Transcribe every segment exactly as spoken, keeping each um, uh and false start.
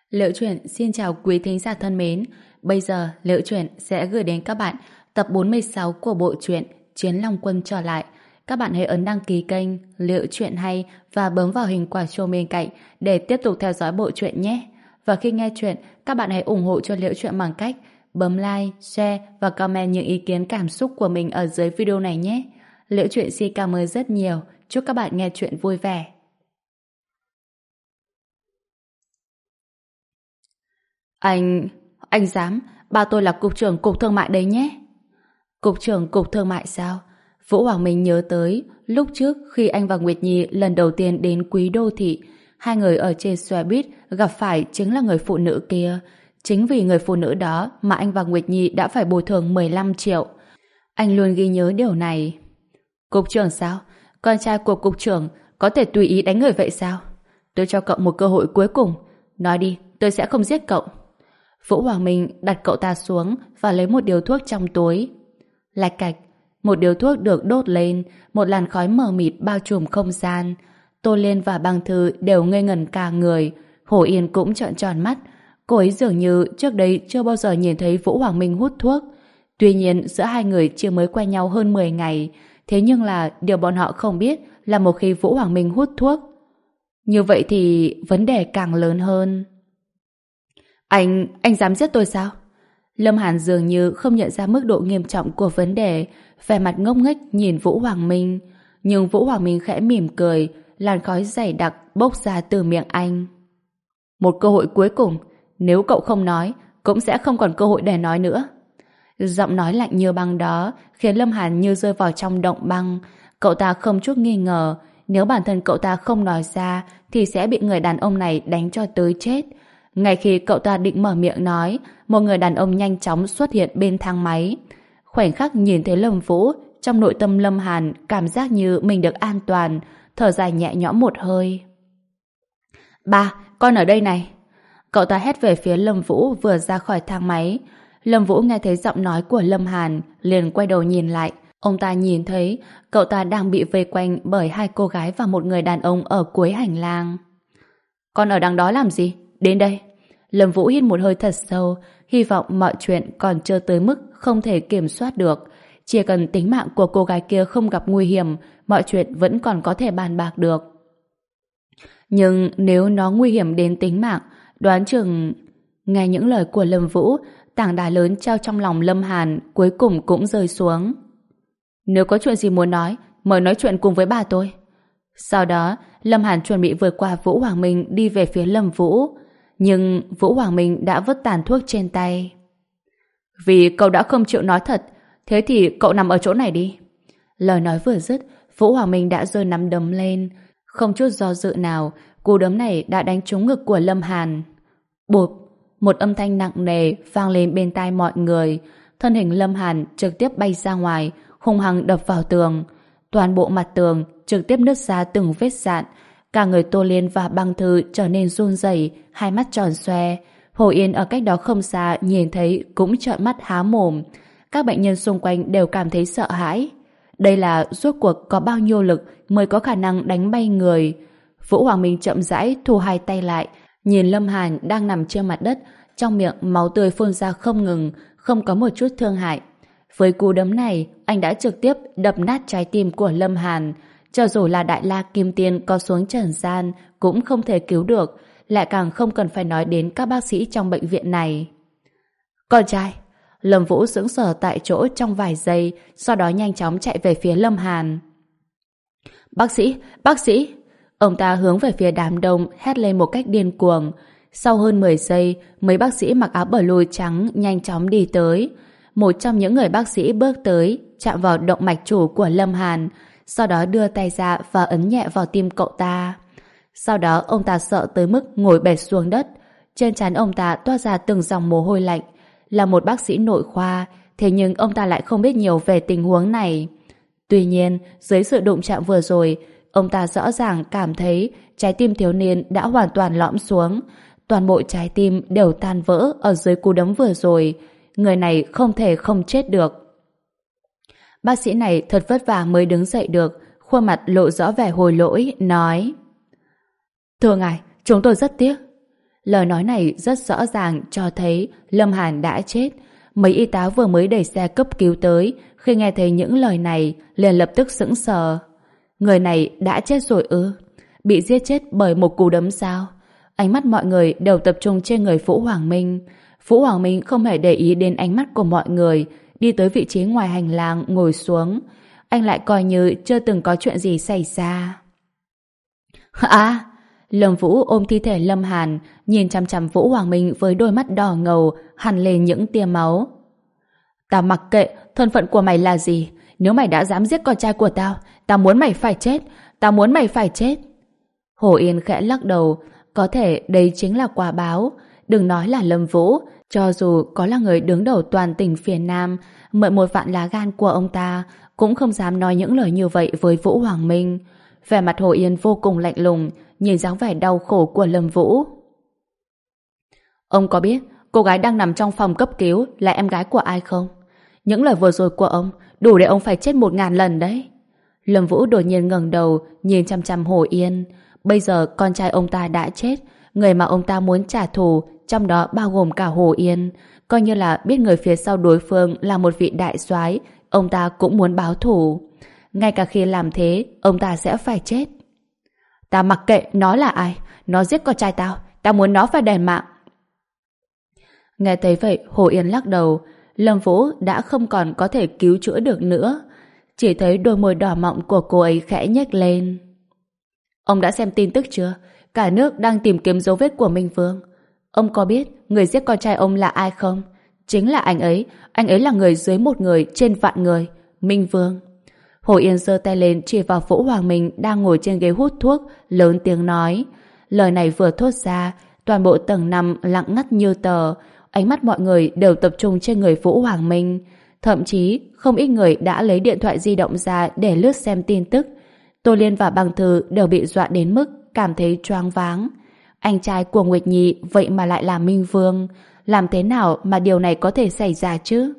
Liễu Chuyện xin chào quý thính giả thân mến. Bây giờ Liễu Chuyện sẽ gửi đến các bạn tập bốn mươi sáu của bộ truyện Chiến Long Quân trở lại. Các bạn hãy ấn đăng ký kênh Liễu Chuyện hay và bấm vào hình quả chuông bên cạnh để tiếp tục theo dõi bộ truyện nhé. Và khi nghe chuyện, các bạn hãy ủng hộ cho Liễu Chuyện bằng cách bấm like, share và comment những ý kiến cảm xúc của mình ở dưới video này nhé. Liễu Chuyện xin cảm ơn rất nhiều. Chúc các bạn nghe chuyện vui vẻ. Anh... anh dám, ba tôi là cục trưởng cục thương mại đấy nhé. Cục trưởng cục thương mại sao? Vũ Hoàng Minh nhớ tới lúc trước khi anh và Nguyệt Nhi lần đầu tiên đến Quý Đô Thị, hai người ở trên xe buýt gặp phải chính là người phụ nữ kia. Chính vì người phụ nữ đó mà anh và Nguyệt Nhi đã phải bồi thường mười lăm triệu. Anh luôn ghi nhớ điều này. Cục trưởng sao? Con trai của cục trưởng có thể tùy ý đánh người vậy sao? Tôi cho cậu một cơ hội cuối cùng. Nói đi, tôi sẽ không giết cậu. Vũ Hoàng Minh đặt cậu ta xuống và lấy một điếu thuốc trong túi. Lạch cạch, một điếu thuốc được đốt lên, một làn khói mờ mịt bao trùm không gian. Tô Liên và Băng Thư đều ngây ngẩn cả người. Hồ Yên cũng trợn tròn mắt. Cô ấy dường như trước đây chưa bao giờ nhìn thấy Vũ Hoàng Minh hút thuốc. Tuy nhiên giữa hai người chỉ mới quen nhau hơn mười ngày. Thế nhưng là điều bọn họ không biết là một khi Vũ Hoàng Minh hút thuốc, như vậy thì vấn đề càng lớn hơn. Anh, anh dám giết tôi sao? Lâm Hàn dường như không nhận ra mức độ nghiêm trọng của vấn đề, vẻ mặt ngốc nghếch nhìn Vũ Hoàng Minh. Nhưng Vũ Hoàng Minh khẽ mỉm cười, làn khói dày đặc bốc ra từ miệng anh. Một cơ hội cuối cùng, nếu cậu không nói, cũng sẽ không còn cơ hội để nói nữa. Giọng nói lạnh như băng đó khiến Lâm Hàn như rơi vào trong động băng. Cậu ta không chút nghi ngờ, nếu bản thân cậu ta không nói ra thì sẽ bị người đàn ông này đánh cho tới chết. Ngay khi cậu ta định mở miệng nói, một người đàn ông nhanh chóng xuất hiện bên thang máy. Khoảnh khắc nhìn thấy Lâm Vũ, trong nội tâm Lâm Hàn cảm giác như mình được an toàn, thở dài nhẹ nhõm một hơi. Ba, con ở đây này. Cậu ta hét về phía Lâm Vũ vừa ra khỏi thang máy. Lâm Vũ nghe thấy giọng nói của Lâm Hàn, liền quay đầu nhìn lại. Ông ta nhìn thấy cậu ta đang bị vây quanh bởi hai cô gái và một người đàn ông ở cuối hành lang. Con ở đằng đó làm gì? Đến đây. Lâm Vũ hít một hơi thật sâu, hy vọng mọi chuyện còn chưa tới mức không thể kiểm soát được. Chỉ cần tính mạng của cô gái kia không gặp nguy hiểm, mọi chuyện vẫn còn có thể bàn bạc được. Nhưng nếu nó nguy hiểm đến tính mạng, đoán chừng... Nghe những lời của Lâm Vũ, tảng đá lớn treo trong lòng Lâm Hàn cuối cùng cũng rơi xuống. Nếu có chuyện gì muốn nói, mời nói chuyện cùng với bà tôi. Sau đó, Lâm Hàn chuẩn bị vượt qua Vũ Hoàng Minh đi về phía Lâm Vũ. Nhưng Vũ Hoàng Minh đã vứt tàn thuốc trên tay. Vì cậu đã không chịu nói thật, thế thì cậu nằm ở chỗ này đi. Lời nói vừa dứt, Vũ Hoàng Minh đã giơ nắm đấm lên. Không chút do dự nào, cú đấm này đã đánh trúng ngực của Lâm Hàn. Bụp, một âm thanh nặng nề vang lên bên tai mọi người. Thân hình Lâm Hàn trực tiếp bay ra ngoài, hung hăng đập vào tường. Toàn bộ mặt tường trực tiếp nứt ra từng vết rạn. Cả người Tô Liên và Băng Thư trở nên run rẩy, hai mắt tròn xoe. Hồ Yên ở cách đó không xa nhìn thấy cũng trợn mắt há mồm. Các bệnh nhân xung quanh đều cảm thấy sợ hãi. Đây là rốt cuộc có bao nhiêu lực mới có khả năng đánh bay người. Vũ Hoàng Minh chậm rãi thu hai tay lại, nhìn Lâm Hàn đang nằm trên mặt đất, trong miệng máu tươi phun ra không ngừng, không có một chút thương hại. Với cú đấm này, anh đã trực tiếp đập nát trái tim của Lâm Hàn. Cho dù là Đại La Kim Tiên có xuống trần gian cũng không thể cứu được, lại càng không cần phải nói đến các bác sĩ trong bệnh viện này. Con trai! Lâm Vũ sững sờ tại chỗ trong vài giây, sau đó nhanh chóng chạy về phía Lâm Hàn. Bác sĩ! Bác sĩ! Ông ta hướng về phía đám đông hét lên một cách điên cuồng. Sau hơn mười giây, mấy bác sĩ mặc áo blue trắng nhanh chóng đi tới. Một trong những người bác sĩ bước tới, chạm vào động mạch chủ của Lâm Hàn, sau đó đưa tay ra và ấn nhẹ vào tim cậu ta. Sau đó ông ta sợ tới mức ngồi bệt xuống đất. Trên trán ông ta toát ra từng dòng mồ hôi lạnh. Là một bác sĩ nội khoa, thế nhưng ông ta lại không biết nhiều về tình huống này. Tuy nhiên, dưới sự đụng chạm vừa rồi, ông ta rõ ràng cảm thấy trái tim thiếu niên đã hoàn toàn lõm xuống. Toàn bộ trái tim đều tan vỡ ở dưới cú đấm vừa rồi. Người này không thể không chết được. Bác sĩ này thật vất vả mới đứng dậy được, khuôn mặt lộ rõ vẻ hối lỗi, nói: Thưa ngài, chúng tôi rất tiếc. Lời nói này rất rõ ràng cho thấy Lâm Hàn đã chết. Mấy y tá vừa mới đẩy xe cấp cứu tới, khi nghe thấy những lời này liền lập tức sững sờ. Người này đã chết rồi ư? Bị giết chết bởi một cú đấm sao? Ánh mắt mọi người đều tập trung trên người Vũ Hoàng Minh. Vũ Hoàng Minh không hề để ý đến ánh mắt của mọi người, đi tới vị trí ngoài hành lang ngồi xuống. Anh lại coi như chưa từng có chuyện gì xảy ra. À! Lâm Vũ ôm thi thể Lâm Hàn, nhìn chằm chằm Vũ Hoàng Minh với đôi mắt đỏ ngầu, hằn lên những tia máu. Tao mặc kệ thân phận của mày là gì, nếu mày đã dám giết con trai của tao, tao muốn mày phải chết, tao muốn mày phải chết. Hồ Yên khẽ lắc đầu, có thể đây chính là quả báo. Đừng nói là Lâm Vũ, cho dù có là người đứng đầu toàn tỉnh phía Nam, mượn một vạn lá gan của ông ta, cũng không dám nói những lời như vậy với Vũ Hoàng Minh. Vẻ mặt Hồ Yên vô cùng lạnh lùng, nhìn dáng vẻ đau khổ của Lâm Vũ. Ông có biết cô gái đang nằm trong phòng cấp cứu là em gái của ai không? Những lời vừa rồi của ông đủ để ông phải chết một ngàn lần đấy. Lâm Vũ đột nhiên ngẩng đầu, nhìn chăm chăm Hồ Yên. Bây giờ con trai ông ta đã chết, người mà ông ta muốn trả thù, trong đó bao gồm cả Hồ Yên. Coi như là biết người phía sau đối phương là một vị đại soái, ông ta cũng muốn báo thù. Ngay cả khi làm thế, ông ta sẽ phải chết. Ta mặc kệ nó là ai, nó giết con trai tao, tao muốn nó phải đền mạng. Nghe thấy vậy, Hồ Yên lắc đầu. Lâm Vũ đã không còn có thể cứu chữa được nữa. Chỉ thấy đôi môi đỏ mọng của cô ấy khẽ nhếch lên. Ông đã xem tin tức chưa? Cả nước đang tìm kiếm dấu vết của Minh Vương. Ông có biết người giết con trai ông là ai không? Chính là anh ấy. Anh ấy là người dưới một người trên vạn người. Minh Vương. Hồ Yên giơ tay lên chỉ vào Vũ Hoàng Minh đang ngồi trên ghế hút thuốc, lớn tiếng nói. Lời này vừa thốt ra, toàn bộ tầng năm lặng ngắt như tờ. Ánh mắt mọi người đều tập trung trên người Vũ Hoàng Minh. Thậm chí không ít người đã lấy điện thoại di động ra để lướt xem tin tức. Tô Liên và Bằng Thư đều bị dọa đến mức cảm thấy choáng váng. Anh trai của Nguyệt Nhi vậy mà lại là Minh Vương. Làm thế nào mà điều này có thể xảy ra chứ?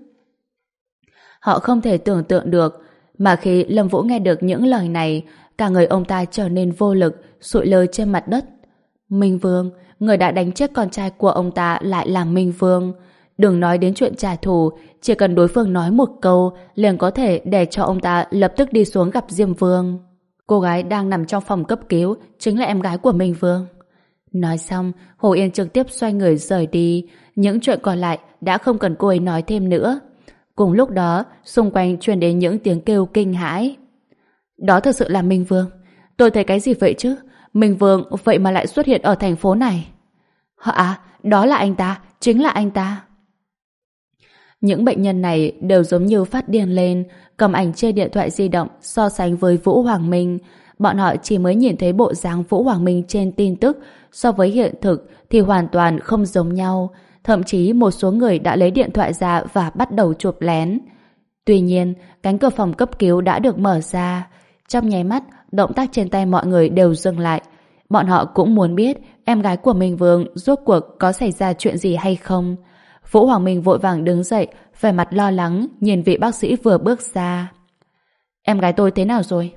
Họ không thể tưởng tượng được. Mà khi Lâm Vũ nghe được những lời này, cả người ông ta trở nên vô lực, sụi lơ trên mặt đất. Minh Vương, người đã đánh chết con trai của ông ta lại là Minh Vương. Đừng nói đến chuyện trả thù, chỉ cần đối phương nói một câu liền có thể để cho ông ta lập tức đi xuống gặp Diêm Vương. Cô gái đang nằm trong phòng cấp cứu chính là em gái của Minh Vương. Nói xong, Hồ Yên trực tiếp xoay người rời đi. Những chuyện còn lại đã không cần cô ấy nói thêm nữa. Cùng lúc đó, xung quanh truyền đến những tiếng kêu kinh hãi. Đó thực sự là Minh Vương. Tôi thấy cái gì vậy chứ? Minh Vương vậy mà lại xuất hiện ở thành phố này. À, đó là anh ta, chính là anh ta. Những bệnh nhân này đều giống như phát điên lên, cầm ảnh trên điện thoại di động so sánh với Vũ Hoàng Minh. Bọn họ chỉ mới nhìn thấy bộ dáng Vũ Hoàng Minh trên tin tức, so với hiện thực thì hoàn toàn không giống nhau. Thậm chí một số người đã lấy điện thoại ra và bắt đầu chụp lén. Tuy nhiên, cánh cửa phòng cấp cứu đã được mở ra. Trong nháy mắt, động tác trên tay mọi người đều dừng lại. Bọn họ cũng muốn biết em gái của Minh Vương rốt cuộc có xảy ra chuyện gì hay không. Vũ Hoàng Minh vội vàng đứng dậy, vẻ mặt lo lắng nhìn vị bác sĩ vừa bước ra. Em gái tôi thế nào rồi?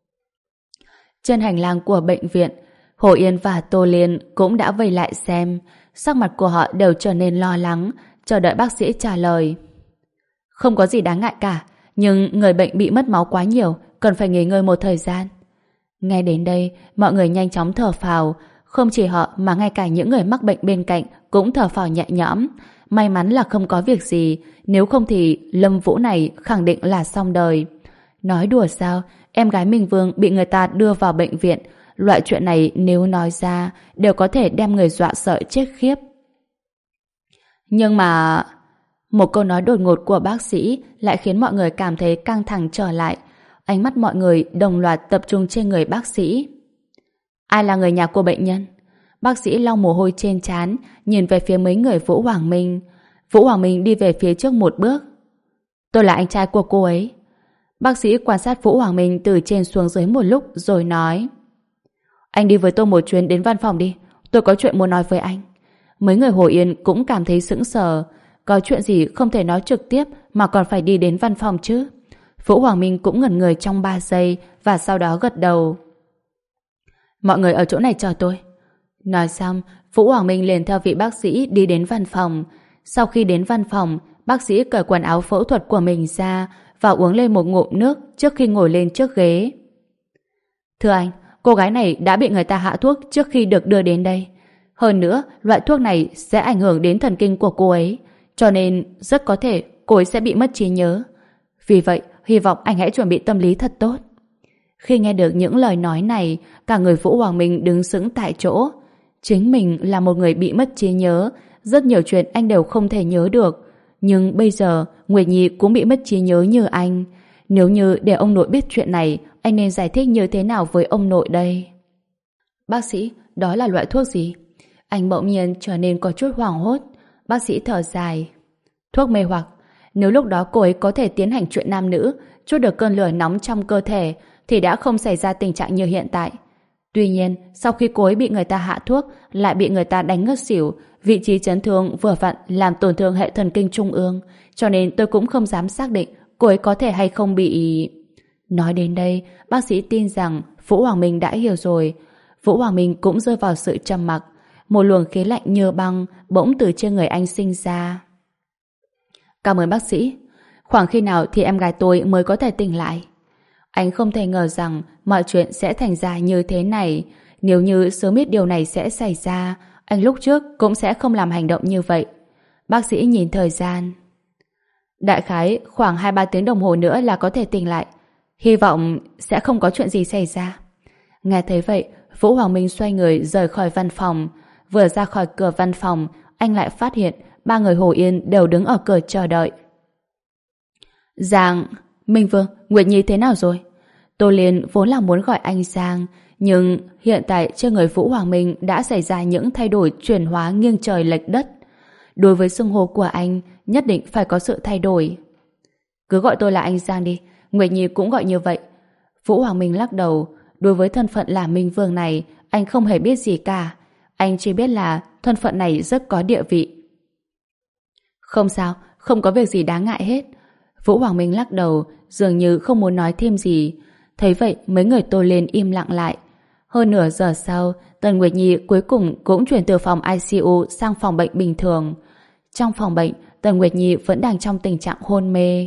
Trên hành lang của bệnh viện, Hồ Yên và Tô Liên cũng đã vây lại xem. Sắc mặt của họ đều trở nên lo lắng, chờ đợi bác sĩ trả lời. Không có gì đáng ngại cả, nhưng người bệnh bị mất máu quá nhiều, cần phải nghỉ ngơi một thời gian. Nghe đến đây, mọi người nhanh chóng thở phào. Không chỉ họ mà ngay cả những người mắc bệnh bên cạnh cũng thở phào nhẹ nhõm. May mắn là không có việc gì, nếu không thì Lâm Vũ này khẳng định là xong đời. Nói đùa sao, em gái Minh Vương bị người ta đưa vào bệnh viện. Loại chuyện này nếu nói ra đều có thể đem người dọa sợ chết khiếp. Nhưng mà... Một câu nói đột ngột của bác sĩ lại khiến mọi người cảm thấy căng thẳng trở lại. Ánh mắt mọi người đồng loạt tập trung trên người bác sĩ. Ai là người nhà của bệnh nhân? Bác sĩ lau mồ hôi trên trán, nhìn về phía mấy người Vũ Hoàng Minh. Vũ Hoàng Minh đi về phía trước một bước. Tôi là anh trai của cô ấy. Bác sĩ quan sát Vũ Hoàng Minh từ trên xuống dưới một lúc rồi nói. Anh đi với tôi một chuyến đến văn phòng đi. Tôi có chuyện muốn nói với anh. Mấy người Hồ Yên cũng cảm thấy sững sờ. Có chuyện gì không thể nói trực tiếp mà còn phải đi đến văn phòng chứ? Vũ Hoàng Minh cũng ngẩn người trong ba giây và sau đó gật đầu. Mọi người ở chỗ này chờ tôi. Nói xong, Vũ Hoàng Minh liền theo vị bác sĩ đi đến văn phòng. Sau khi đến văn phòng, bác sĩ cởi quần áo phẫu thuật của mình ra và uống lên một ngụm nước trước khi ngồi lên chiếc ghế. Thưa anh, cô gái này đã bị người ta hạ thuốc trước khi được đưa đến đây. Hơn nữa, loại thuốc này sẽ ảnh hưởng đến thần kinh của cô ấy, cho nên rất có thể cô ấy sẽ bị mất trí nhớ. Vì vậy, hy vọng anh hãy chuẩn bị tâm lý thật tốt. Khi nghe được những lời nói này, cả người Vũ Hoàng Minh đứng sững tại chỗ. Chính mình là một người bị mất trí nhớ, rất nhiều chuyện anh đều không thể nhớ được. Nhưng bây giờ, Nguyệt Nhi cũng bị mất trí nhớ như anh. Nếu như để ông nội biết chuyện này, anh nên giải thích như thế nào với ông nội đây? Bác sĩ, đó là loại thuốc gì? Anh bỗng nhiên trở nên có chút hoảng hốt. Bác sĩ thở dài. Thuốc mê hoặc. Nếu lúc đó cô ấy có thể tiến hành chuyện nam nữ, chút được cơn lửa nóng trong cơ thể, thì đã không xảy ra tình trạng như hiện tại. Tuy nhiên, sau khi cô ấy bị người ta hạ thuốc, lại bị người ta đánh ngất xỉu, vị trí chấn thương vừa vặn làm tổn thương hệ thần kinh trung ương, cho nên tôi cũng không dám xác định cô ấy có thể hay không bị... Nói đến đây, bác sĩ tin rằng Vũ Hoàng Minh đã hiểu rồi. Vũ Hoàng Minh cũng rơi vào sự trầm mặc. Một luồng khí lạnh như băng bỗng từ trên người anh sinh ra. Cảm ơn bác sĩ. Khoảng khi nào thì em gái tôi mới có thể tỉnh lại? Anh không thể ngờ rằng mọi chuyện sẽ thành ra như thế này. Nếu như sớm biết điều này sẽ xảy ra, anh lúc trước cũng sẽ không làm hành động như vậy. Bác sĩ nhìn thời gian. Đại khái khoảng hai ba tiếng đồng hồ nữa là có thể tỉnh lại. Hy vọng sẽ không có chuyện gì xảy ra. Nghe thấy vậy, Vũ Hoàng Minh xoay người rời khỏi văn phòng. Vừa ra khỏi cửa văn phòng, anh lại phát hiện ba người Hồ Yên đều đứng ở cửa chờ đợi. Giang, Minh Vương, Nguyệt Nhi thế nào rồi? Tô Liên vốn là muốn gọi anh Giang, nhưng hiện tại trên người Vũ Hoàng Minh đã xảy ra những thay đổi chuyển hóa nghiêng trời lệch đất. Đối với xưng hô của anh, nhất định phải có sự thay đổi. Cứ gọi tôi là anh Giang đi, Nguyệt Nhi cũng gọi như vậy. Vũ Hoàng Minh lắc đầu. Đối với thân phận là Minh Vương này, anh không hề biết gì cả. Anh chỉ biết là thân phận này rất có địa vị. Không sao, không có việc gì đáng ngại hết. Vũ Hoàng Minh lắc đầu, dường như không muốn nói thêm gì. Thấy vậy, mấy người Tô Liên im lặng lại. Hơn nửa giờ sau, Tần Nguyệt Nhi cuối cùng cũng chuyển từ phòng i xê u sang phòng bệnh bình thường. Trong phòng bệnh, Tần Nguyệt Nhi vẫn đang trong tình trạng hôn mê.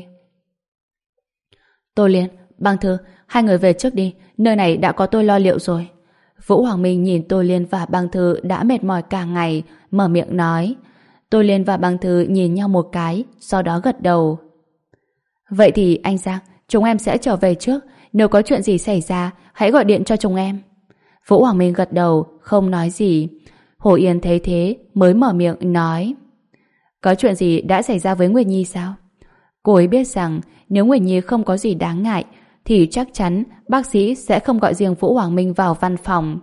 Tô Liên, Băng Thư, hai người về trước đi, nơi này đã có tôi lo liệu rồi. Vũ Hoàng Minh nhìn Tô Liên và Băng Thư đã mệt mỏi cả ngày, mở miệng nói. Tô Liên và Băng Thư nhìn nhau một cái, sau đó gật đầu. Vậy thì anh Giang, chúng em sẽ trở về trước. Nếu có chuyện gì xảy ra, hãy gọi điện cho chúng em. Vũ Hoàng Minh gật đầu, không nói gì. Hồ Yên thấy thế, mới mở miệng nói. Có chuyện gì đã xảy ra với Nguyệt Nhi sao? Cô ấy biết rằng nếu Nguyệt Nhi không có gì đáng ngại, thì chắc chắn bác sĩ sẽ không gọi riêng Vũ Hoàng Minh vào văn phòng.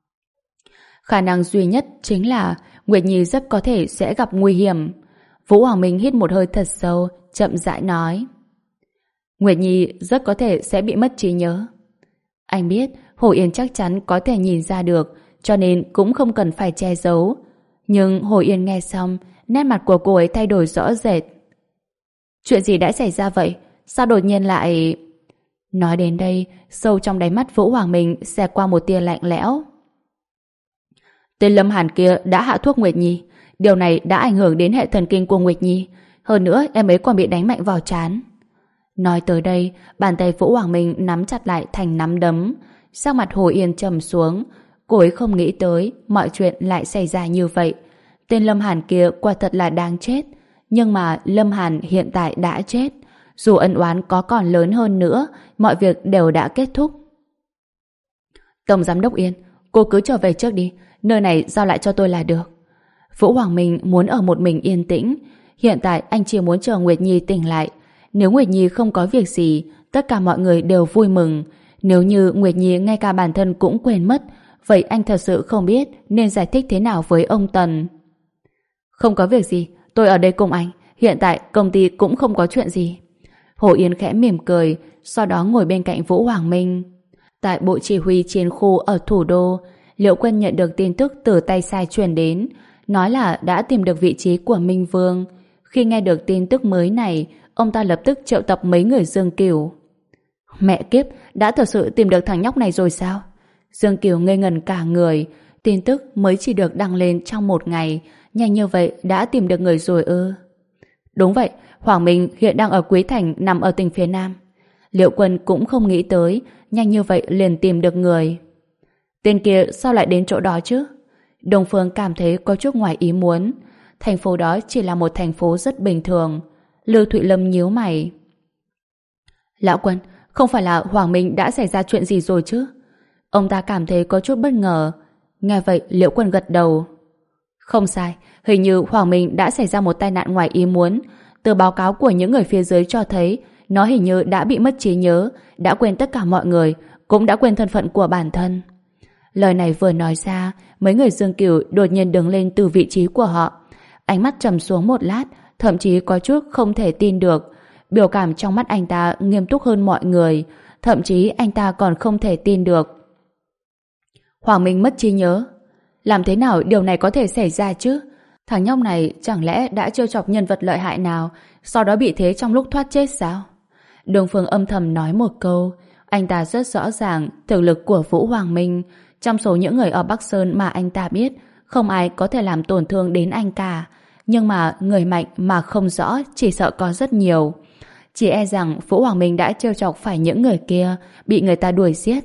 Khả năng duy nhất chính là Nguyệt Nhi rất có thể sẽ gặp nguy hiểm. Vũ Hoàng Minh hít một hơi thật sâu, chậm rãi nói. Nguyệt Nhi rất có thể sẽ bị mất trí nhớ. Anh biết Hồ Yên chắc chắn có thể nhìn ra được, cho nên cũng không cần phải che giấu. Nhưng Hồ Yên nghe xong, nét mặt của cô ấy thay đổi rõ rệt. Chuyện gì đã xảy ra vậy? Sao đột nhiên lại... Nói đến đây, sâu trong đáy mắt Vũ Hoàng Minh xẹt qua một tia lạnh lẽo. Tên Lâm Hàn kia đã hạ thuốc Nguyệt Nhi. Điều này đã ảnh hưởng đến hệ thần kinh của Nguyệt Nhi. Hơn nữa em ấy còn bị đánh mạnh vào trán. Nói tới đây, bàn tay Vũ Hoàng Minh nắm chặt lại thành nắm đấm. Sắc mặt Hồ Yên trầm xuống. Cô ấy không nghĩ tới mọi chuyện lại xảy ra như vậy. Tên Lâm Hàn kia quả thật là đáng chết. Nhưng mà Lâm Hàn hiện tại đã chết. Dù ân oán có còn lớn hơn nữa, mọi việc đều đã kết thúc. Tổng Giám đốc Yên, cô cứ trở về trước đi. Nơi này giao lại cho tôi là được. Vũ Hoàng Minh muốn ở một mình yên tĩnh. Hiện tại anh chỉ muốn chờ Nguyệt Nhi tỉnh lại. Nếu Nguyệt Nhi không có việc gì, tất cả mọi người đều vui mừng. Nếu như Nguyệt Nhi ngay cả bản thân cũng quên mất, vậy anh thật sự không biết nên giải thích thế nào với ông Tần. Không có việc gì, tôi ở đây cùng anh. Hiện tại công ty cũng không có chuyện gì. Hồ Yên khẽ mỉm cười, sau đó ngồi bên cạnh Vũ Hoàng Minh. Tại bộ chỉ huy chiến khu ở thủ đô, Liễu Quân nhận được tin tức từ tay sai truyền đến, nói là đã tìm được vị trí của Minh Vương. Khi nghe được tin tức mới này, ông ta lập tức triệu tập mấy người Dương Cửu. Mẹ kiếp, đã thật sự tìm được thằng nhóc này rồi sao? Dương Cửu ngây ngẩn cả người. tin tức mới chỉ được đăng lên trong một ngày, nhanh như vậy đã tìm được người rồi ư? Đúng vậy, Hoàng Minh hiện đang ở Quý Thành nằm ở tỉnh phía Nam. Liệu Quân cũng không nghĩ tới, nhanh như vậy liền tìm được người. Tên kia sao lại đến chỗ đó chứ? Đông Phương cảm thấy có chút ngoài ý muốn. Thành phố đó chỉ là một thành phố rất bình thường. Lưu Thụy Lâm nhíu mày. Lão Quân, không phải là Hoàng Minh đã xảy ra chuyện gì rồi chứ? Ông ta cảm thấy có chút bất ngờ. Nghe vậy Liễu Quân gật đầu. Không sai, hình như Hoàng Minh đã xảy ra một tai nạn ngoài ý muốn. Từ báo cáo của những người phía dưới cho thấy nó hình như đã bị mất trí nhớ, đã quên tất cả mọi người, cũng đã quên thân phận của bản thân. Lời này vừa nói ra, mấy người Dương Cửu đột nhiên đứng lên từ vị trí của họ. Ánh mắt trầm xuống một lát, thậm chí có chút không thể tin được. Biểu cảm trong mắt anh ta nghiêm túc hơn mọi người, thậm chí anh ta còn không thể tin được. Hoàng Minh mất trí nhớ? Làm thế nào điều này có thể xảy ra chứ? Thằng nhóc này chẳng lẽ đã trêu chọc nhân vật lợi hại nào, sau đó bị thế trong lúc thoát chết sao? Đường Phương âm thầm nói một câu. Anh ta rất rõ ràng thực lực của Vũ Hoàng Minh. Trong số những người ở Bắc Sơn mà anh ta biết, không ai có thể làm tổn thương đến anh cả. Nhưng mà người mạnh mà không rõ chỉ sợ có rất nhiều. Chỉ e rằng Vũ Hoàng Minh đã trêu chọc phải những người kia, bị người ta đuổi giết.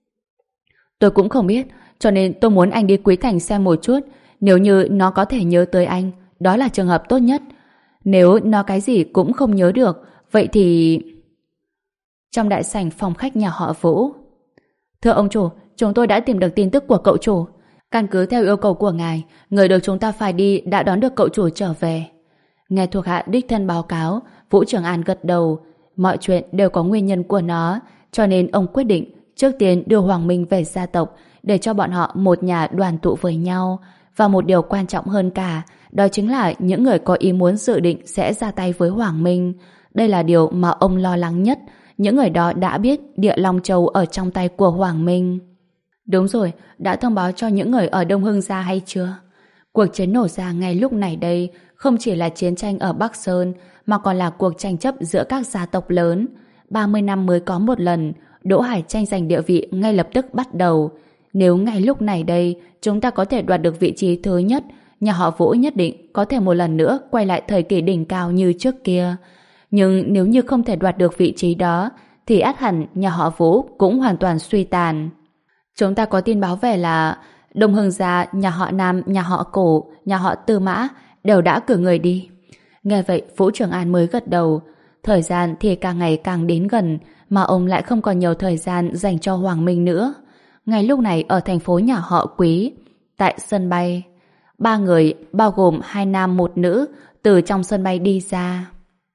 Tôi cũng không biết, cho nên tôi muốn anh đi Quý Thành xem một chút. Nếu như nó có thể nhớ tới anh, đó là trường hợp tốt nhất. Nếu nó cái gì cũng không nhớ được, vậy thì... Trong đại sảnh phòng khách nhà họ Vũ. Thưa ông chủ, chúng tôi đã tìm được tin tức của cậu chủ. Căn cứ theo yêu cầu của ngài, người được chúng ta phải đi đã đón được cậu chủ trở về. Nghe thuộc hạ đích thân báo cáo, Vũ Trường An gật đầu. Mọi chuyện đều có nguyên nhân của nó, cho nên ông quyết định trước tiên đưa Hoàng Minh về gia tộc để cho bọn họ một nhà đoàn tụ với nhau. Và một điều quan trọng hơn cả, đó chính là những người có ý muốn dự định sẽ ra tay với Hoàng Minh. Đây là điều mà ông lo lắng nhất. Những người đó đã biết Địa Long Châu ở trong tay của Hoàng Minh. Đúng rồi, đã thông báo cho những người ở Đông Hưng gia hay chưa? Cuộc chiến nổ ra ngay lúc này đây không chỉ là chiến tranh ở Bắc Sơn mà còn là cuộc tranh chấp giữa các gia tộc lớn. ba mươi năm mới có một lần, Đỗ Hải tranh giành địa vị ngay lập tức bắt đầu. Nếu ngay lúc này đây chúng ta có thể đoạt được vị trí thứ nhất, nhà họ Vũ nhất định có thể một lần nữa quay lại thời kỳ đỉnh cao như trước kia. Nhưng nếu như không thể đoạt được vị trí đó thì ắt hẳn nhà họ Vũ cũng hoàn toàn suy tàn. Chúng ta có tin báo về là Đông Hưng gia, nhà họ Nam, nhà họ Cổ, nhà họ Tư Mã đều đã cử người đi. Nghe vậy Vũ Trường An mới gật đầu. Thời gian thì càng ngày càng đến gần mà ông lại không còn nhiều thời gian dành cho Hoàng Minh nữa. Ngay lúc này ở thành phố nhà họ Quý, tại sân bay, ba người bao gồm hai nam một nữ từ trong sân bay đi ra.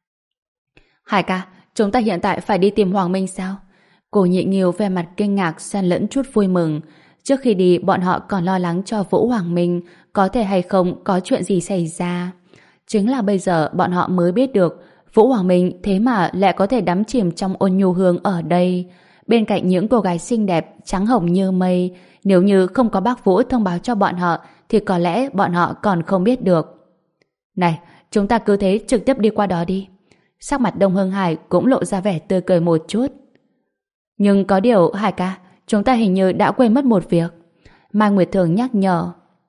Hải ca, chúng ta hiện tại phải đi tìm Hoàng Minh sao? Cô Nhị Nghiêu vẻ mặt kinh ngạc xen lẫn chút vui mừng. Trước khi đi bọn họ còn lo lắng cho Vũ Hoàng Minh có thể hay không có chuyện gì xảy ra. Chính là bây giờ bọn họ mới biết được Vũ Hoàng Minh thế mà lại có thể đắm chìm trong ôn nhu hương ở đây. Bên cạnh những cô gái xinh đẹp trắng hồng như mây. Nếu như không có bác Vũ thông báo cho bọn họ thì có lẽ bọn họ còn không biết được. Này, chúng ta cứ thế trực tiếp đi qua đó đi. Sắc mặt Đông Hưng Hải cũng lộ ra vẻ tươi cười một chút. Nhưng có điều Hải ca, chúng ta hình như đã quên mất một việc. Mai Nguyệt Thường nhắc nhở.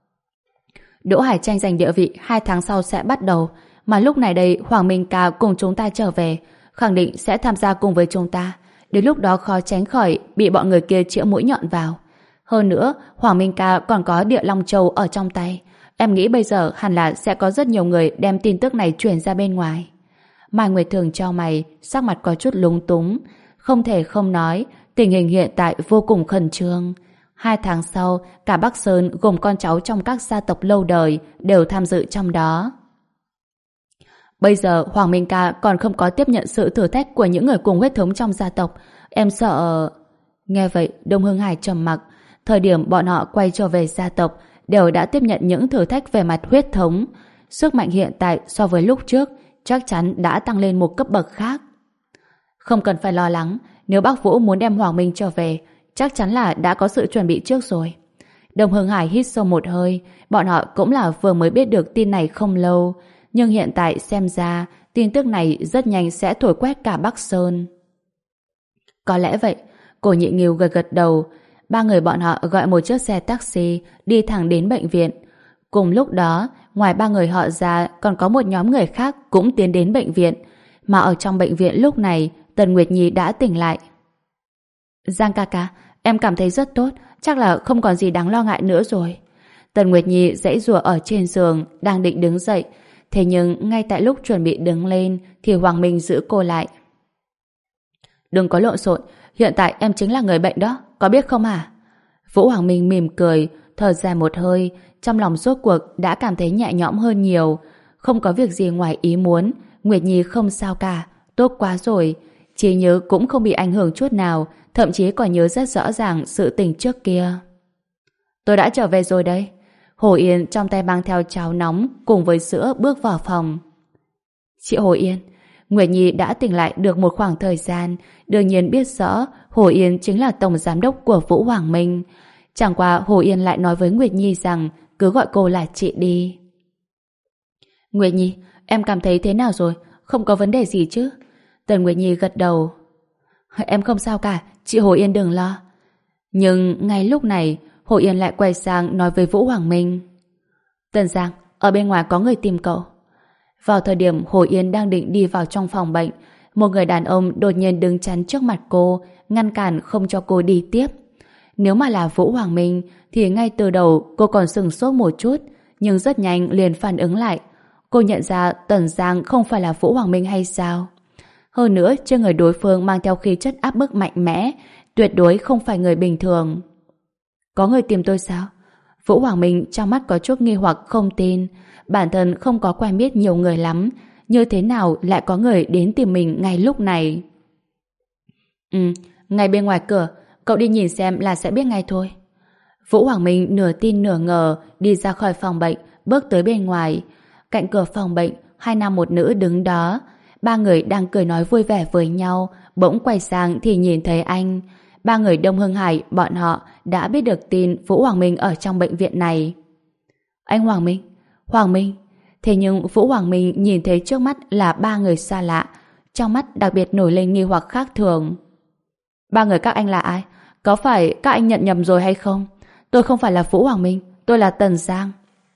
Đỗ Hải tranh giành địa vị hai tháng sau sẽ bắt đầu, mà lúc này đây Hoàng Minh ca cùng chúng ta trở về, khẳng định sẽ tham gia cùng với chúng ta. Đến lúc đó khó tránh khỏi bị bọn người kia chĩa mũi nhọn vào. Hơn nữa, Hoàng Minh ca còn có Địa Long Châu ở trong tay. Em nghĩ bây giờ hẳn là sẽ có rất nhiều người đem tin tức này truyền ra bên ngoài. Mai Nguyệt Thường chau mày, sắc mặt có chút lúng túng. Không thể không nói, tình hình hiện tại vô cùng khẩn trương. Hai tháng sau, cả Bắc Sơn gồm con cháu trong các gia tộc lâu đời đều tham dự trong đó. Bây giờ Hoàng Minh ca còn không có tiếp nhận sự thử thách của những người cùng huyết thống trong gia tộc. Em sợ... Nghe vậy, Đông Hưng Hải trầm mặc. Thời điểm bọn họ quay trở về gia tộc đều đã tiếp nhận những thử thách về mặt huyết thống. Sức mạnh hiện tại so với lúc trước chắc chắn đã tăng lên một cấp bậc khác. Không cần phải lo lắng, nếu bác Vũ muốn đem Hoàng Minh trở về, chắc chắn là đã có sự chuẩn bị trước rồi. Đông Hưng Hải hít sâu một hơi, bọn họ cũng là vừa mới biết được tin này không lâu, nhưng hiện tại xem ra tin tức này rất nhanh sẽ thổi quét cả Bắc Sơn. Có lẽ vậy, cô Nhị Nghiêu gật gật đầu. Ba người bọn họ gọi một chiếc xe taxi đi thẳng đến bệnh viện. Cùng lúc đó, ngoài ba người họ ra còn có một nhóm người khác cũng tiến đến bệnh viện. Mà ở trong bệnh viện lúc này, Tần Nguyệt Nhi đã tỉnh lại. Giang ca ca, em cảm thấy rất tốt, chắc là không còn gì đáng lo ngại nữa rồi. Tần Nguyệt Nhi giãy giụa ở trên giường, đang định đứng dậy. Thế nhưng ngay tại lúc chuẩn bị đứng lên thì Hoàng Minh giữ cô lại. Đừng có lộn xộn, hiện tại em chính là người bệnh đó, có biết không hả? Vũ Hoàng Minh mỉm cười, thở dài một hơi, trong lòng rốt cuộc đã cảm thấy nhẹ nhõm hơn nhiều. Không có việc gì ngoài ý muốn, Nguyệt Nhi không sao cả, tốt quá rồi. Trí nhớ cũng không bị ảnh hưởng chút nào, thậm chí còn nhớ rất rõ ràng sự tình trước kia. Tôi đã trở về rồi đây. Hồ Yên trong tay mang theo cháo nóng cùng với sữa bước vào phòng. Chị Hồ Yên, Nguyệt Nhi đã tỉnh lại được một khoảng thời gian, đương nhiên biết rõ Hồ Yên chính là tổng giám đốc của Vũ Hoàng Minh. Chẳng qua Hồ Yên lại nói với Nguyệt Nhi rằng cứ gọi cô là chị đi. Nguyệt Nhi, em cảm thấy thế nào rồi? Không có vấn đề gì chứ? Tần Nguyệt Nhi gật đầu. Em không sao cả, chị Hồ Yên đừng lo. Nhưng ngay lúc này, Hồ Yên lại quay sang nói với Vũ Hoàng Minh. Tần Giang, ở bên ngoài có người tìm cậu. Vào thời điểm Hồ Yên đang định đi vào trong phòng bệnh, một người đàn ông đột nhiên đứng chắn trước mặt cô, ngăn cản không cho cô đi tiếp. Nếu mà là Vũ Hoàng Minh thì ngay từ đầu cô còn sửng sốt một chút, nhưng rất nhanh liền phản ứng lại. Cô nhận ra Tần Giang không phải là Vũ Hoàng Minh hay sao? Hơn nữa, trên người đối phương mang theo khí chất áp bức mạnh mẽ, tuyệt đối không phải người bình thường. Có người tìm tôi sao? Vũ Hoàng Minh trong mắt có chút nghi hoặc không tin. Bản thân không có quen biết nhiều người lắm, như thế nào lại có người đến tìm mình ngay lúc này? Ừ, ngay bên ngoài cửa, cậu đi nhìn xem là sẽ biết ngay thôi. Vũ Hoàng Minh nửa tin nửa ngờ đi ra khỏi phòng bệnh, bước tới bên ngoài. Cạnh cửa phòng bệnh, hai nam một nữ đứng đó. Ba người đang cười nói vui vẻ với nhau, bỗng quay sang thì nhìn thấy anh. Ba người Đông Hưng Hải, bọn họ đã biết được tin Vũ Hoàng Minh ở trong bệnh viện này. Anh Hoàng Minh, Hoàng Minh. Thế nhưng Vũ Hoàng Minh nhìn thấy trước mắt là ba người xa lạ, trong mắt đặc biệt nổi lên nghi hoặc khác thường. Ba người các anh là ai? Có phải các anh nhận nhầm rồi hay không? Tôi không phải là Vũ Hoàng Minh, tôi là Tần Giang.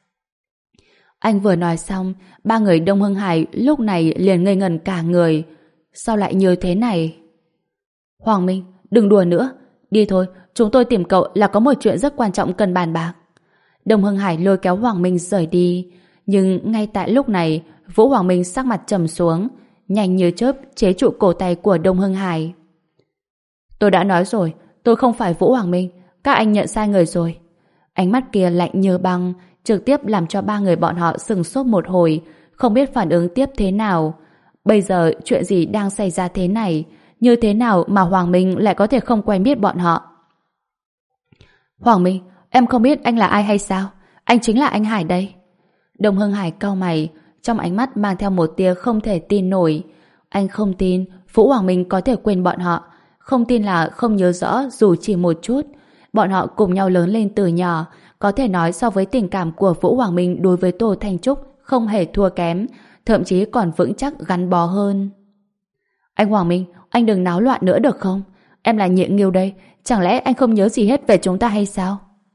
Anh vừa nói xong, ba người Đông Hưng Hải lúc này liền ngây ngẩn cả người. Sao lại như thế này? Hoàng Minh, đừng đùa nữa. Đi thôi, chúng tôi tìm cậu là có một chuyện rất quan trọng cần bàn bạc. Đông Hưng Hải lôi kéo Hoàng Minh rời đi. Nhưng ngay tại lúc này, Vũ Hoàng Minh sắc mặt trầm xuống, nhanh như chớp chế trụ cổ tay của Đông Hưng Hải. Tôi đã nói rồi, tôi không phải Vũ Hoàng Minh, các anh nhận sai người rồi. Ánh mắt kia lạnh như băng, trực tiếp làm cho ba người bọn họ sừng sốt một hồi, không biết phản ứng tiếp thế nào. Bây giờ chuyện gì đang xảy ra thế này? Như thế nào mà Hoàng Minh lại có thể không quen biết bọn họ? Hoàng Minh, em không biết anh là ai hay sao? Anh chính là anh Hải đây. Đông Hưng Hải cau mày, trong ánh mắt mang theo một tia không thể tin nổi. Anh không tin Vũ Hoàng Minh có thể quên bọn họ, không tin là không nhớ rõ dù chỉ một chút. Bọn họ cùng nhau lớn lên từ nhỏ, có thể nói so với tình cảm của Vũ Hoàng Minh đối với Tô Thanh Trúc không hề thua kém, thậm chí còn vững chắc gắn bó hơn. Anh Hoàng Minh, anh đừng náo loạn nữa được không? Em là Nhị Nghiêu đây, chẳng lẽ anh không nhớ gì hết về chúng ta hay sao?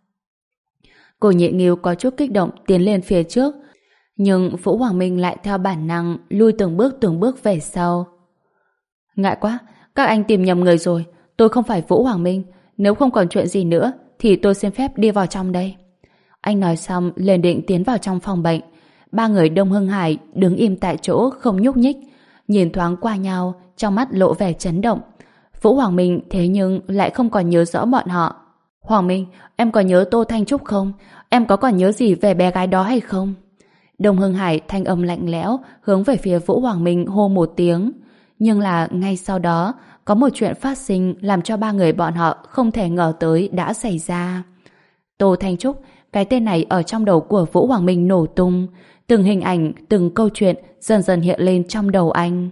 Cô Nhị Nghiêu có chút kích động tiến lên phía trước, nhưng Vũ Hoàng Minh lại theo bản năng lui từng bước từng bước về sau. Ngại quá, các anh tìm nhầm người rồi, tôi không phải Vũ Hoàng Minh, nếu không còn chuyện gì nữa thì tôi xin phép đi vào trong đây. Anh nói xong liền định tiến vào trong phòng bệnh. Ba người Đông Hưng Hải đứng im tại chỗ không nhúc nhích, nhìn thoáng qua nhau, trong mắt lộ vẻ chấn động. Vũ Hoàng Minh thế nhưng lại không còn nhớ rõ bọn họ. Hoàng Minh, em có nhớ Tô Thanh Trúc không? Em có còn nhớ gì về bé gái đó hay không? Đông Hưng Hải thanh âm lạnh lẽo hướng về phía Vũ Hoàng Minh hô một tiếng. Nhưng là ngay sau đó có một chuyện phát sinh làm cho ba người bọn họ không thể ngờ tới đã xảy ra. Tô Thanh Trúc, cái tên này ở trong đầu của Vũ Hoàng Minh nổ tung. Từng hình ảnh, từng câu chuyện dần dần hiện lên trong đầu anh.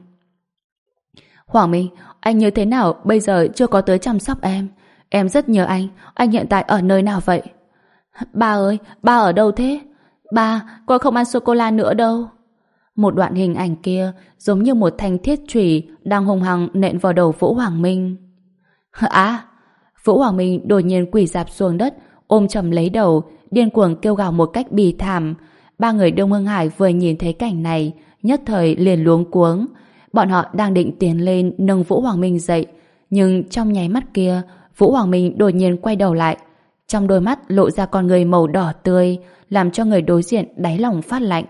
Hoàng Minh, anh như thế nào bây giờ chưa có tới chăm sóc em? Em rất nhớ anh, anh hiện tại ở nơi nào vậy? Ba ơi, ba ở đâu thế? Ba, con không ăn sô-cô-la nữa đâu. Một đoạn hình ảnh kia giống như một thanh thiết chùy đang hung hăng nện vào đầu Vũ Hoàng Minh. À, Vũ Hoàng Minh đột nhiên quỳ rạp xuống đất, ôm chầm lấy đầu, điên cuồng kêu gào một cách bi thảm. Ba người Đông Hưng Hải vừa nhìn thấy cảnh này, nhất thời liền luống cuống. Bọn họ đang định tiến lên nâng Vũ Hoàng Minh dậy, nhưng trong nháy mắt kia, Vũ Hoàng Minh đột nhiên quay đầu lại. Trong đôi mắt lộ ra con người màu đỏ tươi, làm cho người đối diện đáy lòng phát lạnh.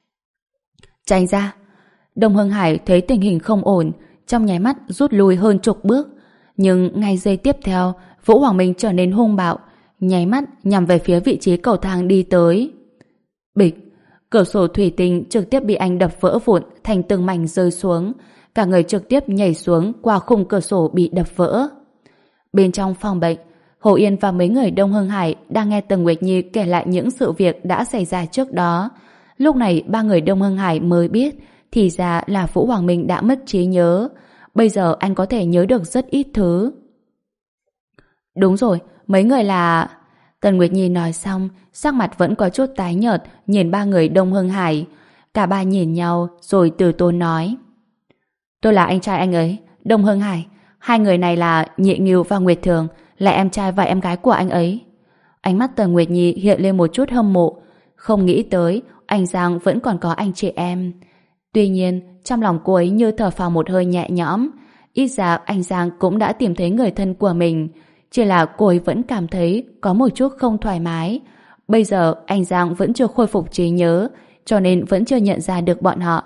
Tránh ra! Đông Hưng Hải thấy tình hình không ổn, trong nháy mắt rút lui hơn chục bước. Nhưng ngay giây tiếp theo, Vũ Hoàng Minh trở nên hung bạo, nháy mắt nhằm về phía vị trí cầu thang đi tới. Bịch! Cửa sổ thủy tinh trực tiếp bị anh đập vỡ vụn thành từng mảnh rơi xuống. Cả người trực tiếp nhảy xuống qua khung cửa sổ bị đập vỡ. Bên trong phòng bệnh, Hồ Yên và mấy người Đông Hưng Hải đang nghe Tần Nguyệt Nhi kể lại những sự việc đã xảy ra trước đó. Lúc này ba người Đông Hưng Hải mới biết thì ra là Vũ Hoàng Minh đã mất trí nhớ. Bây giờ anh có thể nhớ được rất ít thứ. Đúng rồi, mấy người là... Tần Nguyệt Nhi nói xong, sắc mặt vẫn có chút tái nhợt, nhìn ba người Đông Hưng Hải. Cả ba nhìn nhau rồi từ tốn nói: Tôi là anh trai anh ấy, Đông Hưng Hải. Hai người này là Nhị Ngưu và Nguyệt Thường, là em trai và em gái của anh ấy. Ánh mắt Tần Nguyệt Nhi hiện lên một chút hâm mộ. Không nghĩ tới anh Giang vẫn còn có anh chị em. Tuy nhiên, trong lòng cô ấy như thở phào một hơi nhẹ nhõm. Ít ra anh Giang cũng đã tìm thấy người thân của mình. Chỉ là cô ấy vẫn cảm thấy có một chút không thoải mái. Bây giờ anh Giang vẫn chưa khôi phục trí nhớ, cho nên vẫn chưa nhận ra được bọn họ.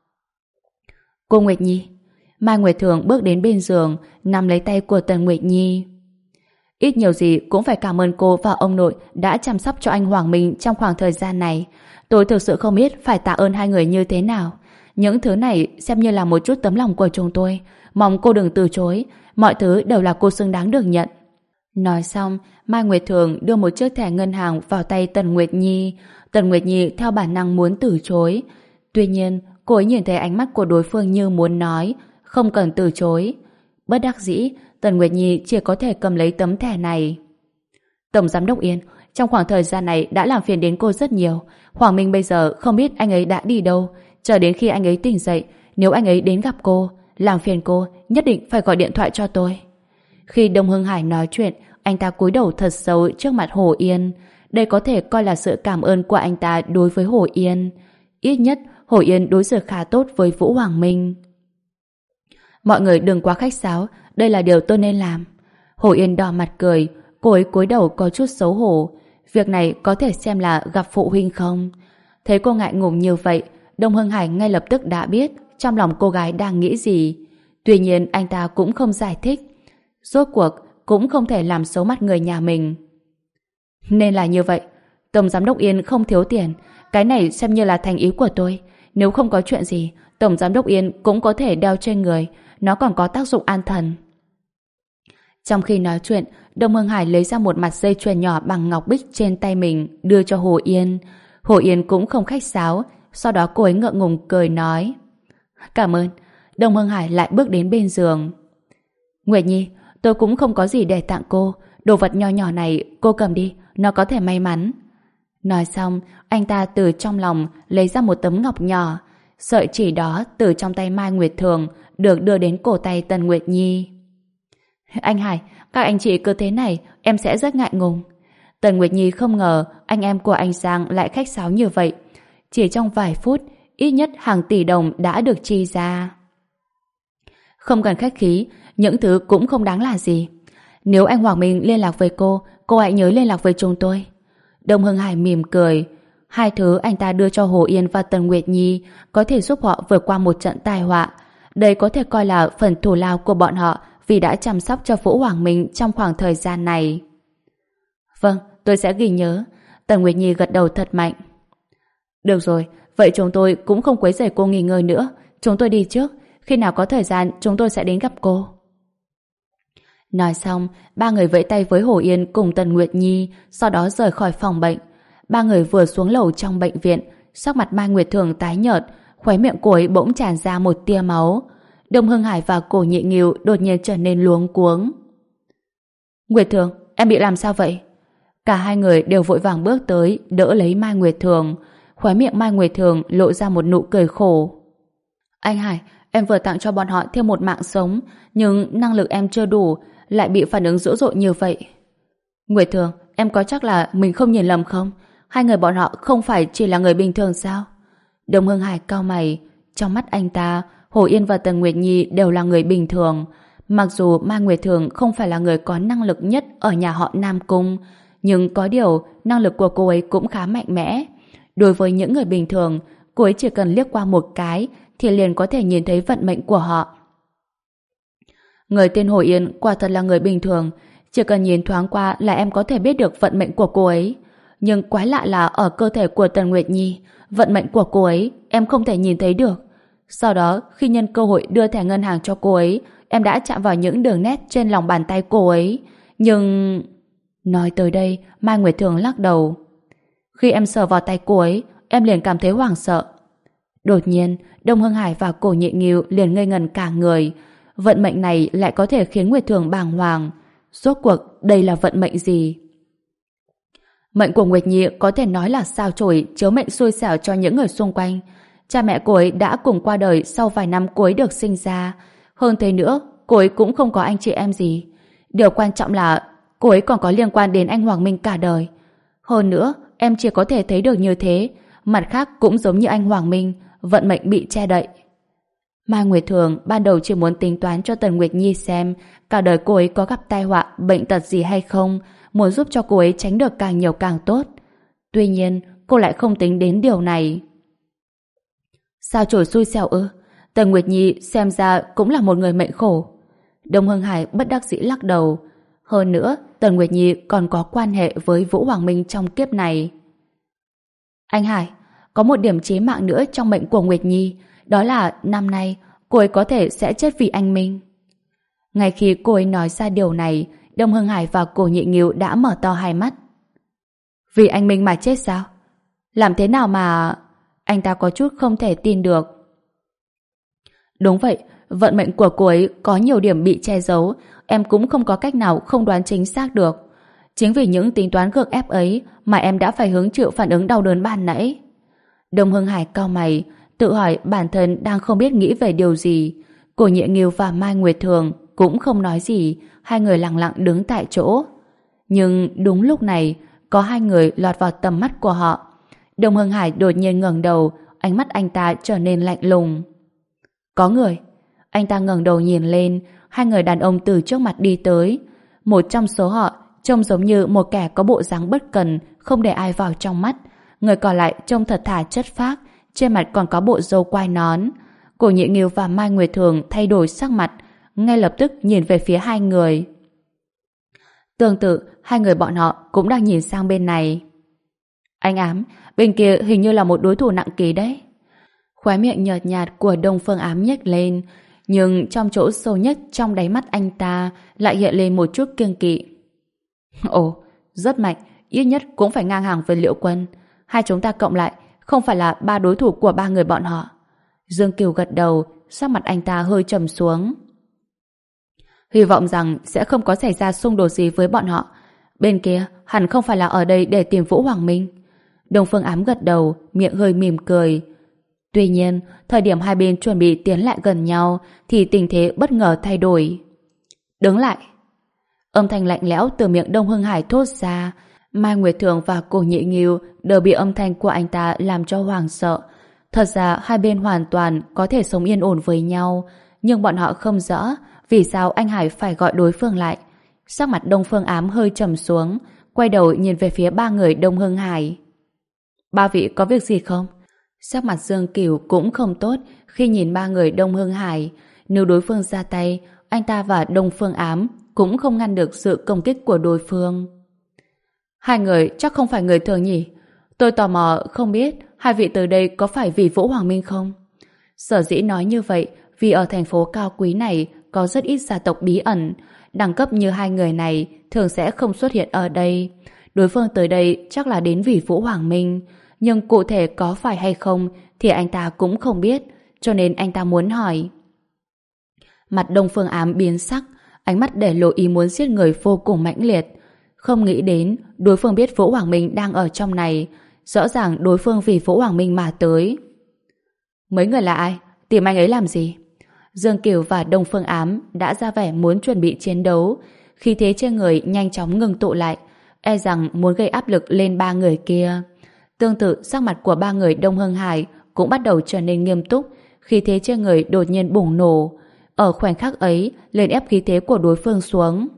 Cô Nguyệt Nhi. Mai Nguyệt Thường bước đến bên giường, nắm lấy tay của Tần Nguyệt Nhi. Ít nhiều gì cũng phải cảm ơn cô và ông nội đã chăm sóc cho anh Hoàng Minh trong khoảng thời gian này. Tôi thực sự không biết phải tạ ơn hai người như thế nào. Những thứ này xem như là một chút tấm lòng của chúng tôi. Mong cô đừng từ chối. Mọi thứ đều là cô xứng đáng được nhận. Nói xong, Mai Nguyệt Thường đưa một chiếc thẻ ngân hàng vào tay Tần Nguyệt Nhi. Tần Nguyệt Nhi theo bản năng muốn từ chối. Tuy nhiên, cô ấy nhìn thấy ánh mắt của đối phương như muốn nói không cần từ chối. Bất đắc dĩ, Tần Nguyệt Nhi chỉ có thể cầm lấy tấm thẻ này. Tổng Giám đốc Yên, trong khoảng thời gian này đã làm phiền đến cô rất nhiều. Hoàng Minh bây giờ không biết anh ấy đã đi đâu. Chờ đến khi anh ấy tỉnh dậy, nếu anh ấy đến gặp cô, làm phiền cô nhất định phải gọi điện thoại cho tôi. Khi Đông Hưng Hải nói chuyện, anh ta cúi đầu thật sâu trước mặt Hồ Yên. Đây có thể coi là sự cảm ơn của anh ta đối với Hồ Yên. Ít nhất, Hồ Yên đối xử khá tốt với Vũ Hoàng Minh. Mọi người đừng quá khách sáo, đây là điều tôi nên làm. Hồ Yên đỏ mặt cười, cô ấy cúi đầu có chút xấu hổ. Việc này có thể xem là gặp phụ huynh không? Thấy cô ngại ngùng như vậy, Đông Hưng Hải ngay lập tức đã biết trong lòng cô gái đang nghĩ gì. Tuy nhiên anh ta cũng không giải thích. Rốt cuộc cũng không thể làm xấu mắt người nhà mình. Nên là như vậy, Tổng Giám đốc Yên không thiếu tiền, cái này xem như là thành ý của tôi. Nếu không có chuyện gì, Tổng Giám đốc Yên cũng có thể đeo trên người, nó còn có tác dụng an thần. Trong khi nói chuyện, Đông Hưng Hải lấy ra một mặt dây chuyền nhỏ bằng ngọc bích trên tay mình, đưa cho Hồ Yên. Hồ Yên cũng không khách sáo, sau đó cô ấy ngượng ngùng cười nói: Cảm ơn. Đông Hưng Hải lại bước đến bên giường. Nguyệt Nhi, tôi cũng không có gì để tặng cô, đồ vật nho nhỏ này cô cầm đi, nó có thể may mắn. Nói xong, anh ta từ trong lòng lấy ra một tấm ngọc nhỏ. Sợi chỉ đó từ trong tay Mai Nguyệt Thường được đưa đến cổ tay Tần Nguyệt Nhi. Anh Hải, các anh chị cứ thế này, em sẽ rất ngại ngùng. Tần Nguyệt Nhi không ngờ anh em của anh Giang lại khách sáo như vậy. Chỉ trong vài phút, ít nhất hàng tỷ đồng đã được chi ra. Không cần khách khí, những thứ cũng không đáng là gì. Nếu anh Hoàng Minh liên lạc với cô, cô hãy nhớ liên lạc với chúng tôi. Đông Hưng Hải mỉm cười. Hai thứ anh ta đưa cho Hồ Yên và Tần Nguyệt Nhi có thể giúp họ vượt qua một trận tai họa. Đây có thể coi là phần thù lao của bọn họ vì đã chăm sóc cho Vũ Hoàng Minh trong khoảng thời gian này. Vâng, tôi sẽ ghi nhớ. Tần Nguyệt Nhi gật đầu thật mạnh. Được rồi, vậy chúng tôi cũng không quấy rầy cô nghỉ ngơi nữa. Chúng tôi đi trước. Khi nào có thời gian chúng tôi sẽ đến gặp cô. Nói xong, ba người vẫy tay với Hồ Yên cùng Tần Nguyệt Nhi, sau đó rời khỏi phòng bệnh. Ba người vừa xuống lầu trong bệnh viện, sắc mặt Mai Nguyệt Thường tái nhợt, khóe miệng cô ấy bỗng tràn ra một tia máu. Đông Hưng Hải và Cổ Nhị Nghiêu đột nhiên trở nên luống cuống. Nguyệt Thường, em bị làm sao vậy? Cả hai người đều vội vàng bước tới đỡ lấy Mai Nguyệt Thường. Khóe miệng Mai Nguyệt Thường lộ ra một nụ cười khổ. Anh Hải, em vừa tặng cho bọn họ thêm một mạng sống, nhưng năng lực em chưa đủ. lại bị phản ứng dữ dội như vậy. Nguyệt Thường, em có chắc là mình không nhìn lầm không? Hai người bọn họ không phải chỉ là người bình thường sao? Đông Hưng Hải cau mày. Trong mắt anh ta, Hồ Yên và Tần Nguyệt Nhi đều là người bình thường. Mặc dù Mai Nguyệt Thường không phải là người có năng lực nhất ở nhà họ Nam Cung, nhưng có điều năng lực của cô ấy cũng khá mạnh mẽ. Đối với những người bình thường, cô ấy chỉ cần liếc qua một cái thì liền có thể nhìn thấy vận mệnh của họ. Người tên Hồ Yên quả thật là người bình thường, chỉ cần nhìn thoáng qua là em có thể biết được vận mệnh của cô ấy. Nhưng quái lạ là ở cơ thể của Tần Nguyệt Nhi, vận mệnh của cô ấy em không thể nhìn thấy được. Sau đó, khi nhân cơ hội đưa thẻ ngân hàng cho cô ấy, em đã chạm vào những đường nét trên lòng bàn tay cô ấy. Nhưng... Nói tới đây, Mai Nguyệt Thường lắc đầu. Khi em sờ vào tay cô ấy, em liền cảm thấy hoảng sợ. Đột nhiên, Đông Hưng Hải và Cổ Nhị Nghiêu liền ngây ngần cả người. Vận mệnh này lại có thể khiến Nguyệt Thường bàng hoàng. Rốt cuộc, đây là vận mệnh gì? Mệnh của Nguyệt Nhi có thể nói là sao chổi chiếu mệnh xui xẻo cho những người xung quanh. Cha mẹ cô ấy đã cùng qua đời sau vài năm cô ấy được sinh ra. Hơn thế nữa, cô ấy cũng không có anh chị em gì. Điều quan trọng là cô ấy còn có liên quan đến anh Hoàng Minh cả đời. Hơn nữa, em chỉ có thể thấy được như thế. Mặt khác cũng giống như anh Hoàng Minh, vận mệnh bị che đậy. Mai Nguyệt Thường ban đầu chỉ muốn tính toán cho Tần Nguyệt Nhi xem cả đời cô ấy có gặp tai họa, bệnh tật gì hay không, muốn giúp cho cô ấy tránh được càng nhiều càng tốt. Tuy nhiên, cô lại không tính đến điều này. Sao chổi xui xẻo ư? Tần Nguyệt Nhi xem ra cũng là một người mệnh khổ. Đông Hưng Hải bất đắc dĩ lắc đầu. Hơn nữa, Tần Nguyệt Nhi còn có quan hệ với Vũ Hoàng Minh trong kiếp này. Anh Hải, có một điểm chí mạng nữa trong mệnh của Nguyệt Nhi, đó là năm nay cô ấy có thể sẽ chết vì anh Minh. Ngay khi cô ấy nói ra điều này, Đông Hưng Hải và Cổ Nhị Nghiêu đã mở to hai mắt. Vì anh Minh mà chết sao? Làm thế nào mà... Anh ta có chút không thể tin được. Đúng vậy, vận mệnh của cô ấy có nhiều điểm bị che giấu, em cũng không có cách nào không đoán chính xác được. Chính vì những tính toán gượng ép ấy mà em đã phải hứng chịu phản ứng đau đớn ban nãy. Đông Hưng Hải cau mày, tự hỏi bản thân đang không biết nghĩ về điều gì. Cổ Nhị Nghiêu và Mai Nguyệt Thường cũng không nói gì, hai người lặng lặng đứng tại chỗ. Nhưng đúng lúc này, có hai người lọt vào tầm mắt của họ. Đông Hưng Hải đột nhiên ngẩng đầu, ánh mắt anh ta trở nên lạnh lùng. Có người. Anh ta ngẩng đầu nhìn lên, hai người đàn ông từ trước mặt đi tới. Một trong số họ trông giống như một kẻ có bộ dáng bất cần, không để ai vào trong mắt. Người còn lại trông thật thà chất phác, trên mặt còn có bộ râu quai nón. Cổ Nhị Nghiêu và Mai Nguyệt Thường thay đổi sắc mặt, ngay lập tức nhìn về phía hai người. Tương tự, hai người bọn họ cũng đang nhìn sang bên này. Anh Ám, bên kia hình như là một đối thủ nặng ký đấy. Khóe miệng nhợt nhạt của Đông Phương Ám nhếch lên, nhưng trong chỗ sâu nhất trong đáy mắt anh ta lại hiện lên một chút kiêng kỵ. Ồ, rất mạnh, ít nhất cũng phải ngang hàng với Liễu Quân. Hai chúng ta cộng lại không phải là ba đối thủ của ba người bọn họ. Dương Kiều gật đầu, sắc mặt anh ta hơi trầm xuống. Hy vọng rằng sẽ không có xảy ra xung đột gì với bọn họ. Bên kia hẳn không phải là ở đây để tìm Vũ Hoàng Minh. Đông Phương Ám gật đầu, miệng hơi mỉm cười. Tuy nhiên, thời điểm hai bên chuẩn bị tiến lại gần nhau thì tình thế bất ngờ thay đổi. Đứng lại. Âm thanh lạnh lẽo từ miệng Đông Hưng Hải thốt ra. Mai Nguyệt Thường và Cổ Nhị Nghiêu đều bị âm thanh của anh ta làm cho hoảng sợ. Thật ra hai bên hoàn toàn có thể sống yên ổn với nhau, nhưng bọn họ không rõ vì sao anh Hải phải gọi đối phương lại. Sắc mặt Đông Phương Ám hơi trầm xuống, quay đầu nhìn về phía ba người Đông Hưng Hải. Ba vị có việc gì không? Sắc mặt Dương Cửu cũng không tốt khi nhìn ba người Đông Hưng Hải. Nếu đối phương ra tay, anh ta và Đông Phương Ám cũng không ngăn được sự công kích của đối phương. Hai người chắc không phải người thường nhỉ? Tôi tò mò không biết hai vị tới đây có phải vì Vũ Hoàng Minh không? Sở dĩ nói như vậy vì ở thành phố cao quý này có rất ít gia tộc bí ẩn. Đẳng cấp như hai người này thường sẽ không xuất hiện ở đây. Đối phương tới đây chắc là đến vì Vũ Hoàng Minh. Nhưng cụ thể có phải hay không thì anh ta cũng không biết, cho nên anh ta muốn hỏi. Mặt Đông Phương Ám biến sắc, ánh mắt để lộ ý muốn giết người vô cùng mãnh liệt. Không nghĩ đến đối phương biết Vũ Hoàng Minh đang ở trong này. Rõ ràng đối phương vì Vũ Hoàng Minh mà tới. Mấy người là ai? Tìm anh ấy làm gì? Dương Kiều và Đông Phương Ám đã ra vẻ muốn chuẩn bị chiến đấu. khí thế trên người nhanh chóng ngừng tụ lại, e rằng muốn gây áp lực lên ba người kia. Tương tự, sắc mặt của ba người Đông Hưng Hải cũng bắt đầu trở nên nghiêm túc, khí thế trên người đột nhiên bùng nổ. Ở khoảnh khắc ấy, lên ép khí thế của đối phương xuống.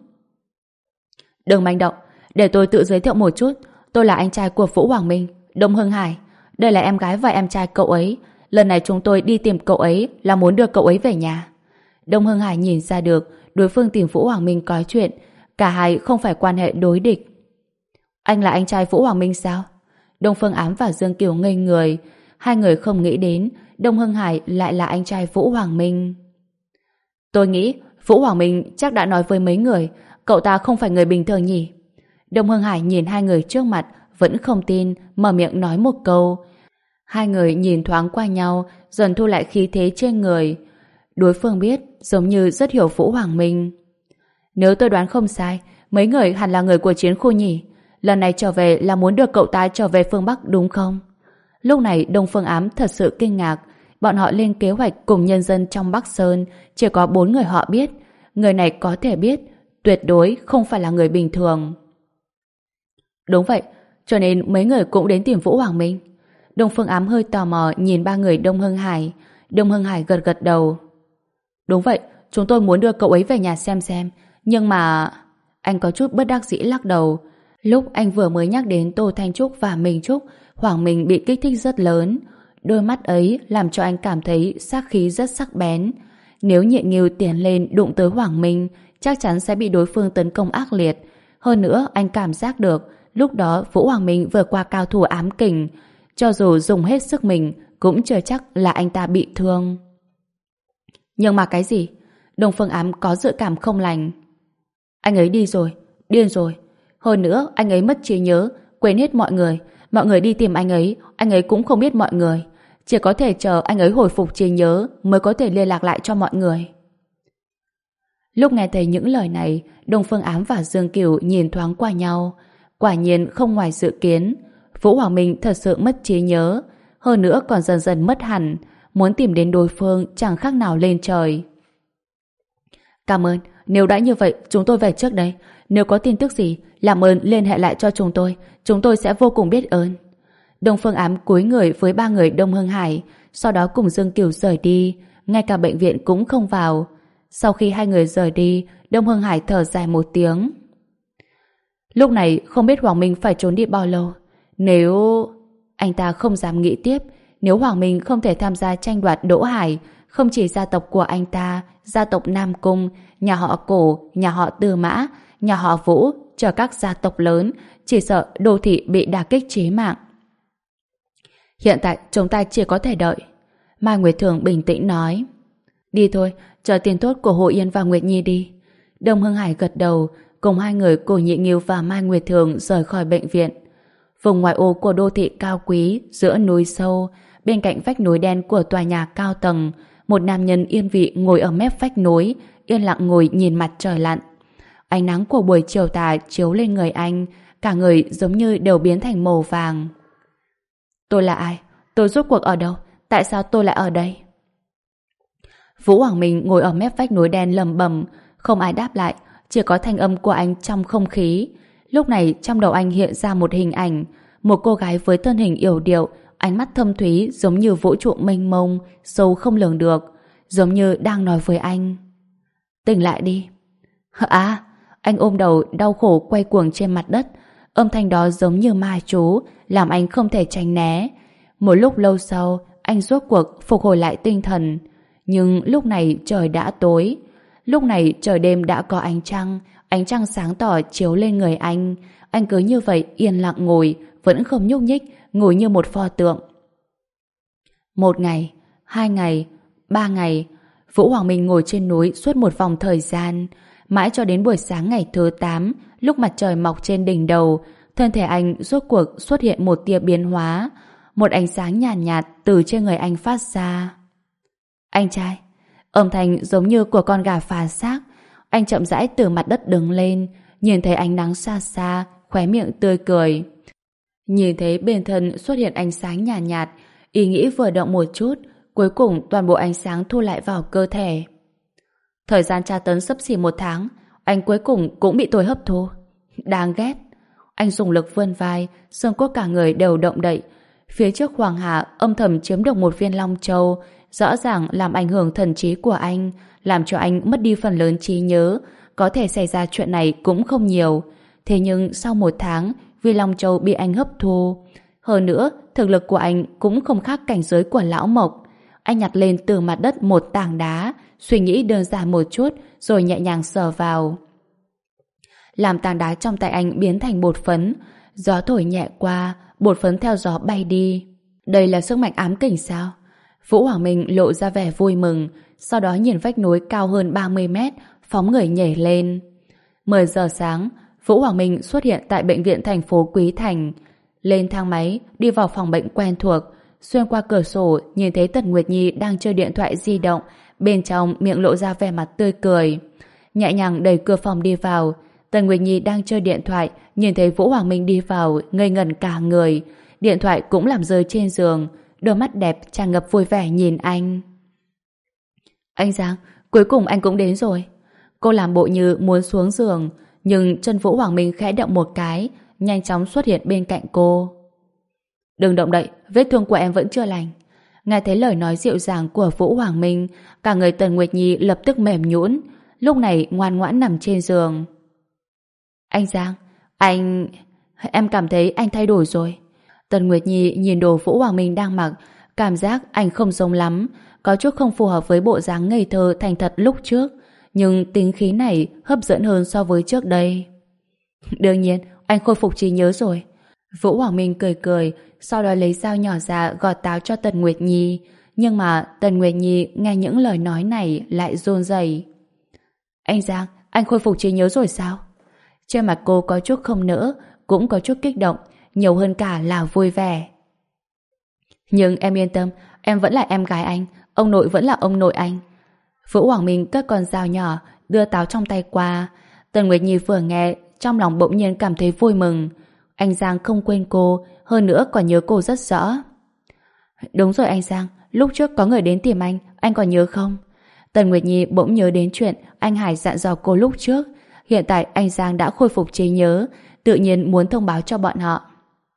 Đừng manh động, để tôi tự giới thiệu một chút. Tôi là anh trai của Vũ Hoàng Minh, Đông Hưng Hải. Đây là em gái và em trai cậu ấy. Lần này chúng tôi đi tìm cậu ấy là muốn đưa cậu ấy về nhà. Đông Hưng Hải nhìn ra được đối phương tìm Vũ Hoàng Minh có chuyện, cả hai không phải quan hệ đối địch. Anh là anh trai Vũ Hoàng Minh sao? Đông Phương Ám và Dương Kiều ngây người. Hai người không nghĩ đến Đông Hưng Hải lại là anh trai Vũ Hoàng Minh. Tôi nghĩ Vũ Hoàng Minh chắc đã nói với mấy người cậu ta không phải người bình thường nhỉ. Đông Hưng Hải nhìn hai người trước mặt vẫn không tin, mở miệng nói một câu. Hai người nhìn thoáng qua nhau, dần thu lại khí thế trên người. Đối phương biết giống như rất hiểu Vũ Hoàng Minh. Nếu tôi đoán không sai, mấy người hẳn là người của chiến khu nhỉ. Lần này trở về là muốn đưa cậu ta trở về phương Bắc đúng không? Lúc này Đông Phương Ám thật sự kinh ngạc. Bọn họ lên kế hoạch cùng nhân dân trong Bắc Sơn, chỉ có bốn người họ biết. Người này có thể biết, tuyệt đối không phải là người bình thường. Đúng vậy, cho nên mấy người cũng đến tìm Vũ Hoàng Minh. Đông Phương Ám hơi tò mò nhìn ba người Đông Hưng Hải. Đông Hưng Hải gật gật đầu. Đúng vậy, chúng tôi muốn đưa cậu ấy về nhà xem xem. Nhưng mà... Anh có chút bất đắc dĩ lắc đầu. Lúc anh vừa mới nhắc đến Tô Thanh Trúc và Minh Trúc, Hoàng Minh bị kích thích rất lớn. Đôi mắt ấy làm cho anh cảm thấy sát khí rất sắc bén. Nếu Nhện Nghiêu tiến lên đụng tới Hoàng Minh, chắc chắn sẽ bị đối phương tấn công ác liệt. Hơn nữa, anh cảm giác được lúc đó Vũ Hoàng Minh vừa qua cao thủ ám kình. Cho dù dùng hết sức mình, cũng chưa chắc là anh ta bị thương. Nhưng mà cái gì? Đông Phương Ám có dự cảm không lành. Anh ấy đi rồi, điên rồi. Hơn nữa, anh ấy mất trí nhớ, quên hết mọi người. Mọi người đi tìm anh ấy, anh ấy cũng không biết mọi người. Chỉ có thể chờ anh ấy hồi phục trí nhớ mới có thể liên lạc lại cho mọi người. Lúc nghe thấy những lời này, Đông Phương Ám và Dương Kiều nhìn thoáng qua nhau. Quả nhiên không ngoài dự kiến, Vũ Hoàng Minh thật sự mất trí nhớ, hơn nữa còn dần dần mất hẳn. Muốn tìm đến đối phương chẳng khác nào lên trời. Cảm ơn, nếu đã như vậy chúng tôi về trước đây. Nếu có tin tức gì, làm ơn liên hệ lại cho chúng tôi, chúng tôi sẽ vô cùng biết ơn. Đông Phương Ám cúi người với ba người Đông Hưng Hải, sau đó cùng Dương Kiều rời đi, ngay cả bệnh viện cũng không vào. Sau khi hai người rời đi, Đông Hưng Hải thở dài một tiếng. Lúc này không biết Hoàng Minh phải trốn đi bao lâu. Nếu... Anh ta không dám nghĩ tiếp. Nếu Hoàng Minh không thể tham gia tranh đoạt Đỗ Hải, không chỉ gia tộc của anh ta, gia tộc Nam Cung, nhà họ Cổ, nhà họ Tư Mã, nhà họ Vũ, chờ các gia tộc lớn, chỉ sợ đô thị bị đả kích chí mạng. Hiện tại chúng ta chỉ có thể đợi. Mai Nguyệt Thường bình tĩnh nói. Đi thôi, chờ tin tốt của Hồ Yên và Nguyệt Nhi đi. Đông Hưng Hải gật đầu, cùng hai người Cổ Nhị Nghiêu và Mai Nguyệt Thường rời khỏi bệnh viện. Vùng ngoại ô của đô thị cao quý, giữa núi sâu, bên cạnh vách núi đen của tòa nhà cao tầng, một nam nhân yên vị ngồi ở mép vách núi, yên lặng ngồi nhìn mặt trời lặn. Ánh nắng của buổi chiều tà chiếu lên người anh, cả người giống như đều biến thành màu vàng. Tôi là ai? Tôi rốt cuộc ở đâu? Tại sao tôi lại ở đây? Vũ Hoàng Minh ngồi ở mép vách núi đen lầm bầm, không ai đáp lại, chỉ có thanh âm của anh trong không khí. Lúc này trong đầu anh hiện ra một hình ảnh, một cô gái với thân hình yểu điệu, ánh mắt thâm thúy giống như vũ trụ mênh mông, sâu không lường được, giống như đang nói với anh. Tỉnh lại đi. À, anh ôm đầu đau khổ quay cuồng trên mặt đất, âm thanh đó giống như ma chú, làm anh không thể tránh né. Một lúc lâu sau, anh rốt cuộc phục hồi lại tinh thần. Nhưng lúc này trời đã tối. Lúc này trời đêm đã có ánh trăng, ánh trăng sáng tỏ chiếu lên người anh. Anh cứ như vậy yên lặng ngồi, vẫn không nhúc nhích, ngồi như một pho tượng. Một ngày, hai ngày, ba ngày, Vũ Hoàng Minh ngồi trên núi suốt một vòng thời gian. Mãi cho đến buổi sáng ngày thứ tám, lúc mặt trời mọc trên đỉnh đầu, thân thể anh rốt cuộc xuất hiện một tia biến hóa. Một ánh sáng nhàn nhạt, nhạt từ trên người anh phát ra. Anh trai, âm thanh giống như của con gà phá xác. Anh chậm rãi từ mặt đất đứng lên, nhìn thấy ánh nắng xa xa, khóe miệng tươi cười. Nhìn thấy bên thân xuất hiện ánh sáng nhàn nhạt, nhạt, ý nghĩ vừa động một chút, cuối cùng toàn bộ ánh sáng thu lại vào cơ thể. Thời gian tra tấn xấp xỉ một tháng, anh cuối cùng cũng bị tôi hấp thu. Đáng ghét. Anh dùng lực vươn vai, xương cốt cả người đều động đậy. Phía trước Hoàng Hà âm thầm chiếm được một viên long châu, rõ ràng làm ảnh hưởng thần trí của anh, làm cho anh mất đi phần lớn trí nhớ. Có thể xảy ra chuyện này cũng không nhiều. Thế nhưng sau một tháng, viên long châu bị anh hấp thu. Hơn nữa, thực lực của anh cũng không khác cảnh giới của lão Mộc. Anh nhặt lên từ mặt đất một tảng đá, suy nghĩ đơn giản một chút, rồi nhẹ nhàng sờ vào. Làm tảng đá trong tay anh biến thành bột phấn. Gió thổi nhẹ qua, bột phấn theo gió bay đi. Đây là sức mạnh ám kình sao? Vũ Hoàng Minh lộ ra vẻ vui mừng, sau đó nhìn vách núi cao hơn ba mươi mét, phóng người nhảy lên. mười giờ sáng, Vũ Hoàng Minh xuất hiện tại bệnh viện thành phố Quý Thành. Lên thang máy, đi vào phòng bệnh quen thuộc, xuyên qua cửa sổ nhìn thấy Tần Nguyệt Nhi đang chơi điện thoại di động, bên trong miệng lộ ra vẻ mặt tươi cười. Nhẹ nhàng đẩy cửa phòng đi vào. Tần Nguyệt Nhi đang chơi điện thoại, nhìn thấy Vũ Hoàng Minh đi vào, ngây ngẩn cả người. Điện thoại cũng làm rơi trên giường, đôi mắt đẹp tràn ngập vui vẻ nhìn anh. Anh Giang, cuối cùng anh cũng đến rồi. Cô làm bộ như muốn xuống giường, nhưng chân Vũ Hoàng Minh khẽ động một cái, nhanh chóng xuất hiện bên cạnh cô. Đừng động đậy, vết thương của em vẫn chưa lành. Nghe thấy lời nói dịu dàng của Vũ Hoàng Minh, cả người Tần Nguyệt Nhi lập tức mềm nhũn, lúc này ngoan ngoãn nằm trên giường. Anh Giang, anh... Em cảm thấy anh thay đổi rồi. Tần Nguyệt Nhi nhìn đồ Vũ Hoàng Minh đang mặc, cảm giác anh không giống lắm, có chút không phù hợp với bộ dáng ngây thơ thành thật lúc trước, nhưng tính khí này hấp dẫn hơn so với trước đây. Đương nhiên, anh khôi phục trí nhớ rồi. Vũ Hoàng Minh cười cười, sau đó lấy dao nhỏ ra gọt táo cho Tần Nguyệt Nhi, nhưng mà Tần Nguyệt Nhi nghe những lời nói này lại run rẩy. Anh Giang, anh khôi phục trí nhớ rồi sao? Trên mặt cô có chút không nỡ, cũng có chút kích động, nhiều hơn cả là vui vẻ. Nhưng em yên tâm, em vẫn là em gái anh, ông nội vẫn là ông nội anh. Vũ Hoàng Minh cất con dao nhỏ, đưa táo trong tay qua. Tần Nguyệt Nhi vừa nghe, trong lòng bỗng nhiên cảm thấy vui mừng. Anh Giang không quên cô, hơn nữa còn nhớ cô rất rõ. Đúng rồi anh Giang, lúc trước có người đến tìm anh, anh còn nhớ không? Tần Nguyệt Nhi bỗng nhớ đến chuyện anh Hải dặn dò cô lúc trước. Hiện tại anh Giang đã khôi phục trí nhớ, tự nhiên muốn thông báo cho bọn họ.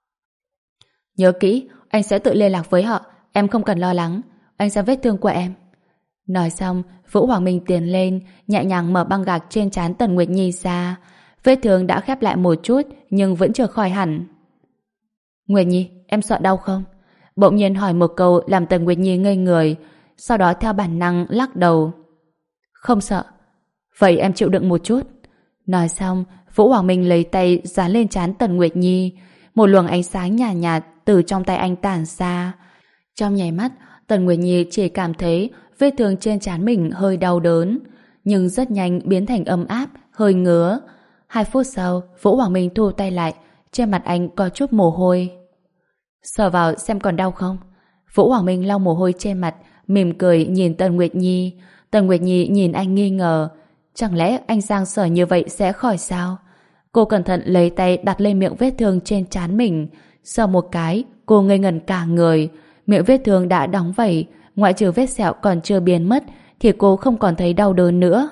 Nhớ kỹ, anh sẽ tự liên lạc với họ, em không cần lo lắng, anh xem vết thương của em. Nói xong, Vũ Hoàng Minh tiến lên, nhẹ nhàng mở băng gạc trên trán Tần Nguyệt Nhi ra. Vết thương đã khép lại một chút, nhưng vẫn chưa khỏi hẳn. Nguyệt Nhi, em sợ đau không? Bỗng nhiên hỏi một câu làm Tần Nguyệt Nhi ngây người, sau đó theo bản năng lắc đầu. Không sợ. Vậy em chịu đựng một chút. Nói xong, Vũ Hoàng Minh lấy tay dán lên trán Tần Nguyệt Nhi. Một luồng ánh sáng nhạt nhạt từ trong tay anh tản ra. Trong nháy mắt, Tần Nguyệt Nhi chỉ cảm thấy vết thương trên trán mình hơi đau đớn, nhưng rất nhanh biến thành ấm áp, hơi ngứa. Hai phút sau, Vũ Hoàng Minh thu tay lại, trên mặt anh có chút mồ hôi. Sờ vào xem còn đau không? Vũ Hoàng Minh lau mồ hôi trên mặt, mỉm cười nhìn Tần Nguyệt Nhi. Tần Nguyệt Nhi nhìn anh nghi ngờ. Chẳng lẽ anh Giang sờ như vậy sẽ khỏi sao? Cô cẩn thận lấy tay đặt lên miệng vết thương trên trán mình. Sờ một cái, cô ngây ngẩn cả người. Miệng vết thương đã đóng vảy, ngoại trừ vết sẹo còn chưa biến mất, thì cô không còn thấy đau đớn nữa.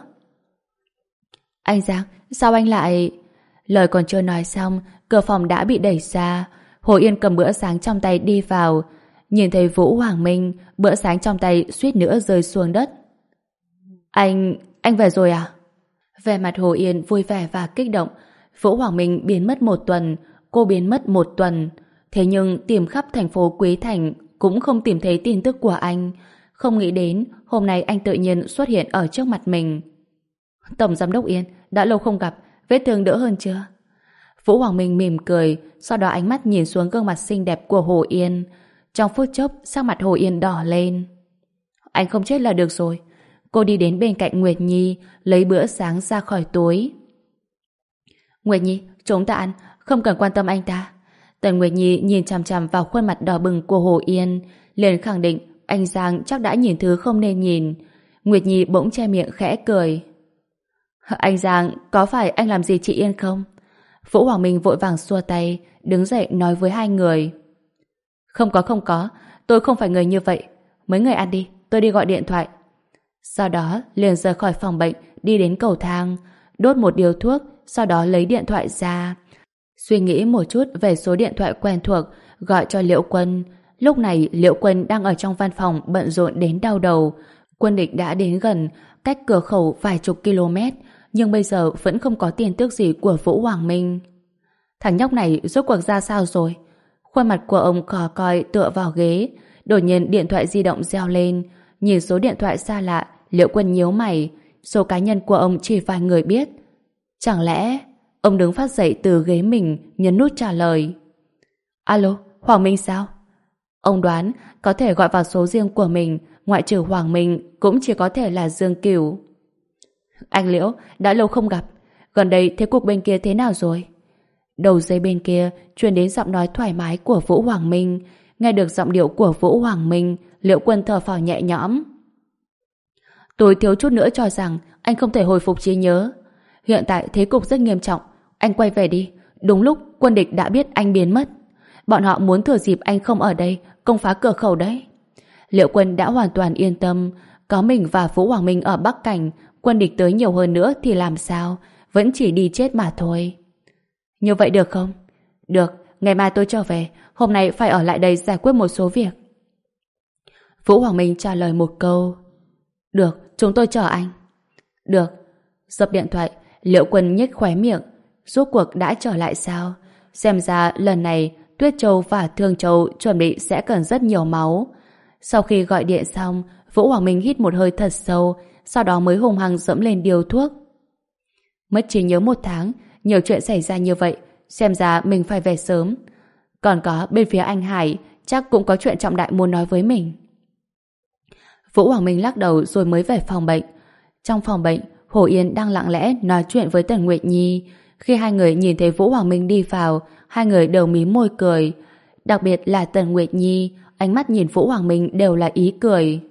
Anh Giang, sao anh lại... Lời còn chưa nói xong, cửa phòng đã bị đẩy ra. Hồ Yên cầm bữa sáng trong tay đi vào. Nhìn thấy Vũ Hoàng Minh, bữa sáng trong tay suýt nữa rơi xuống đất. Anh... anh về rồi à? Vẻ mặt Hồ Yên vui vẻ và kích động. Vũ Hoàng Minh biến mất một tuần, cô biến mất một tuần. Thế nhưng tìm khắp thành phố Quý Thành cũng không tìm thấy tin tức của anh. Không nghĩ đến hôm nay anh tự nhiên xuất hiện ở trước mặt mình. Tổng giám đốc Yên, đã lâu không gặp, vết thương đỡ hơn chưa? Vũ Hoàng Minh mỉm cười, sau đó ánh mắt nhìn xuống gương mặt xinh đẹp của Hồ Yên. Trong phút chốc, sắc mặt Hồ Yên đỏ lên. Anh không chết là được rồi. Cô đi đến bên cạnh Nguyệt Nhi, lấy bữa sáng ra khỏi túi. Nguyệt Nhi, chúng ta ăn, không cần quan tâm anh ta. Tần Nguyệt Nhi nhìn chằm chằm vào khuôn mặt đỏ bừng của Hồ Yên, liền khẳng định anh Giang chắc đã nhìn thứ không nên nhìn. Nguyệt Nhi bỗng che miệng khẽ cười. Anh Giang, có phải anh làm gì chị Yên không? Vũ Hoàng Minh vội vàng xua tay, đứng dậy nói với hai người. Không có không có, tôi không phải người như vậy. Mấy người ăn đi, tôi đi gọi điện thoại. Sau đó liền rời khỏi phòng bệnh, đi đến cầu thang. đốt một điếu thuốc, sau đó lấy điện thoại ra. Suy nghĩ một chút về số điện thoại quen thuộc, gọi cho Liễu Quân. Lúc này Liễu Quân đang ở trong văn phòng bận rộn đến đau đầu. Quân địch đã đến gần, cách cửa khẩu vài chục km, nhưng bây giờ vẫn không có tin tức gì của Vũ Hoàng Minh. Thằng nhóc này rốt cuộc ra sao rồi? Khuôn mặt của ông khó coi tựa vào ghế. Đột nhiên điện thoại di động reo lên. Nhìn số điện thoại xa lạ, Liễu Quân nhíu mày. Số cá nhân của ông chỉ vài người biết. Chẳng lẽ ông đứng phát dậy từ ghế mình, nhấn nút trả lời. Alo, Hoàng Minh sao? Ông đoán có thể gọi vào số riêng của mình, ngoại trừ Hoàng Minh cũng chỉ có thể là Dương Cửu. Anh Liễu, đã lâu không gặp. Gần đây thế cục bên kia thế nào rồi? Đầu dây bên kia truyền đến giọng nói thoải mái của Vũ Hoàng Minh. Nghe được giọng điệu của Vũ Hoàng Minh, Liễu Quân thở phào nhẹ nhõm. Tôi thiếu chút nữa cho rằng anh không thể hồi phục trí nhớ. Hiện tại thế cục rất nghiêm trọng. Anh quay về đi. Đúng lúc quân địch đã biết anh biến mất. Bọn họ muốn thừa dịp anh không ở đây công phá cửa khẩu đấy. Liễu Quân đã hoàn toàn yên tâm. Có mình và Vũ Hoàng Minh ở Bắc Cảnh, quân địch tới nhiều hơn nữa thì làm sao? Vẫn chỉ đi chết mà thôi. Như vậy được không? Được, ngày mai tôi trở về. Hôm nay phải ở lại đây giải quyết một số việc. Vũ Hoàng Minh trả lời một câu. Được, chúng tôi chờ anh. Được. Dập điện thoại, Liễu Quân nhếch khóe miệng. Rốt cuộc đã trở lại sao? Xem ra lần này Tuyết Châu và Thương Châu chuẩn bị sẽ cần rất nhiều máu. Sau khi gọi điện xong, Vũ Hoàng Minh hít một hơi thật sâu, sau đó mới hùng hăng dẫm lên điếu thuốc. Mất trí nhớ một tháng, nhiều chuyện xảy ra như vậy, xem ra mình phải về sớm. Còn có bên phía anh Hải, chắc cũng có chuyện trọng đại muốn nói với mình. Vũ Hoàng Minh lắc đầu rồi mới về phòng bệnh. Trong phòng bệnh, Hồ Yên đang lặng lẽ nói chuyện với Tần Nguyệt Nhi. Khi hai người nhìn thấy Vũ Hoàng Minh đi vào, hai người đều mím môi cười. Đặc biệt là Tần Nguyệt Nhi, ánh mắt nhìn Vũ Hoàng Minh đều là ý cười.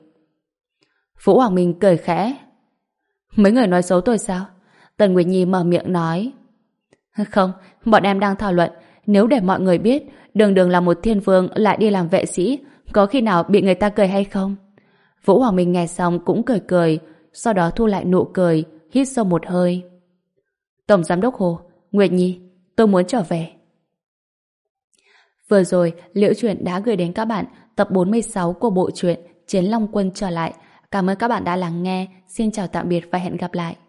Vũ Hoàng Minh cười khẽ. Mấy người nói xấu tôi sao? Tần Nguyệt Nhi mở miệng nói. Không, bọn em đang thảo luận, nếu để mọi người biết Đường Đường là một thiên vương lại đi làm vệ sĩ, có khi nào bị người ta cười hay không? Vũ Hoàng Minh nghe xong cũng cười cười, sau đó thu lại nụ cười, hít sâu một hơi. Tổng giám đốc Hồ, Nguyệt Nhi, tôi muốn trở về. Vừa rồi, Liễu Chuyện đã gửi đến các bạn tập bốn mươi sáu của bộ truyện Chiến Long Quân trở lại. Cảm ơn các bạn đã lắng nghe. Xin chào tạm biệt và hẹn gặp lại.